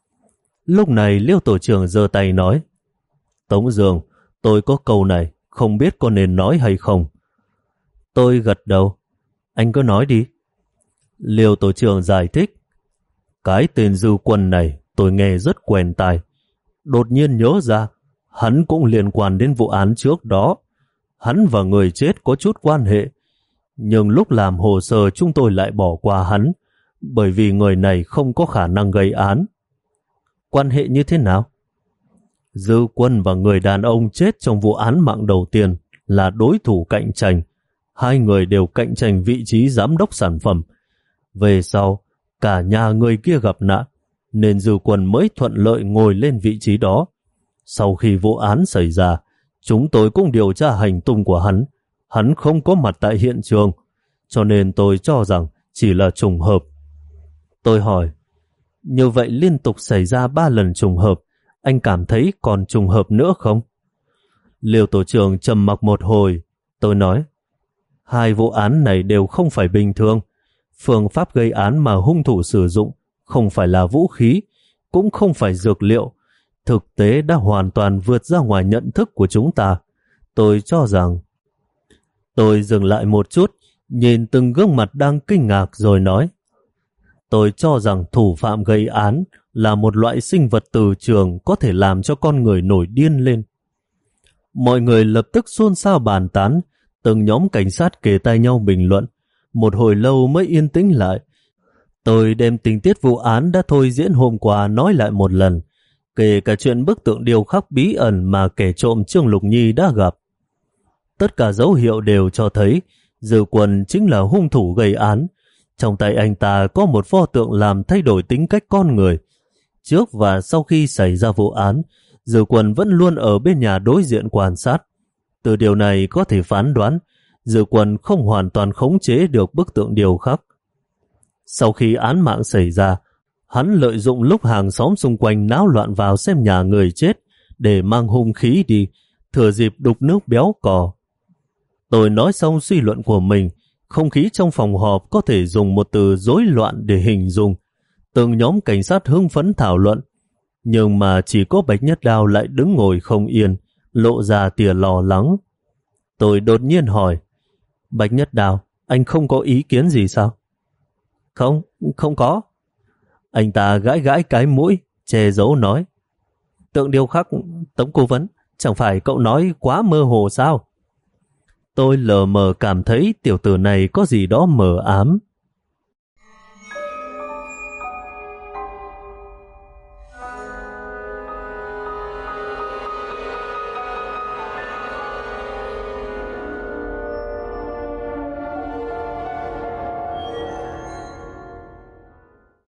Lúc này Liêu tổ trưởng giơ tay nói, Tống Dương, tôi có câu này, không biết có nên nói hay không. Tôi gật đầu, anh cứ nói đi. Liêu tổ trưởng giải thích, cái tên Dư Quân này tôi nghe rất quen tai, đột nhiên nhớ ra, hắn cũng liên quan đến vụ án trước đó. Hắn và người chết có chút quan hệ, nhưng lúc làm hồ sơ chúng tôi lại bỏ qua hắn, bởi vì người này không có khả năng gây án. Quan hệ như thế nào? Dư Quân và người đàn ông chết trong vụ án mạng đầu tiên là đối thủ cạnh tranh. Hai người đều cạnh tranh vị trí giám đốc sản phẩm. Về sau, cả nhà người kia gặp nạn, nên Dư Quân mới thuận lợi ngồi lên vị trí đó. Sau khi vụ án xảy ra, chúng tôi cũng điều tra hành tung của hắn. Hắn không có mặt tại hiện trường, cho nên tôi cho rằng chỉ là trùng hợp. Tôi hỏi, như vậy liên tục xảy ra ba lần trùng hợp, anh cảm thấy còn trùng hợp nữa không? Liêu tổ trưởng trầm mặc một hồi, tôi nói, hai vụ án này đều không phải bình thường. Phương pháp gây án mà hung thủ sử dụng không phải là vũ khí, cũng không phải dược liệu. Thực tế đã hoàn toàn vượt ra ngoài nhận thức của chúng ta. Tôi cho rằng... Tôi dừng lại một chút, nhìn từng gương mặt đang kinh ngạc rồi nói, tôi cho rằng thủ phạm gây án là một loại sinh vật từ trường có thể làm cho con người nổi điên lên. Mọi người lập tức xôn xao bàn tán, từng nhóm cảnh sát kề tai nhau bình luận. Một hồi lâu mới yên tĩnh lại. Tôi đem tình tiết vụ án đã thôi diễn hôm qua nói lại một lần, kể cả chuyện bức tượng điêu khắc bí ẩn mà kẻ trộm Trương Lục Nhi đã gặp. Tất cả dấu hiệu đều cho thấy Dư Quân chính là hung thủ gây án. Trong tay anh ta có một pho tượng làm thay đổi tính cách con người. Trước và sau khi xảy ra vụ án, Dư Quân vẫn luôn ở bên nhà đối diện quan sát. Từ điều này có thể phán đoán Dư Quân không hoàn toàn khống chế được bức tượng điêu khắc. Sau khi án mạng xảy ra, hắn lợi dụng lúc hàng xóm xung quanh náo loạn vào xem nhà người chết để mang hung khí đi, thừa dịp đục nước béo cò. Tôi nói xong suy luận của mình, không khí trong phòng họp có thể dùng một từ rối loạn để hình dung. Từng nhóm cảnh sát hưng phấn thảo luận, nhưng mà chỉ có Bạch Nhất Đao lại đứng ngồi không yên, lộ ra tia lo lắng. Tôi đột nhiên hỏi, Bạch Nhất Đao, anh không có ý kiến gì sao? Không, không có. Anh ta gãi gãi cái mũi, che giấu nói, tượng điêu khắc, Tống cố vấn, chẳng phải cậu nói quá mơ hồ sao? Tôi lờ mờ cảm thấy tiểu tử này có gì đó mờ ám.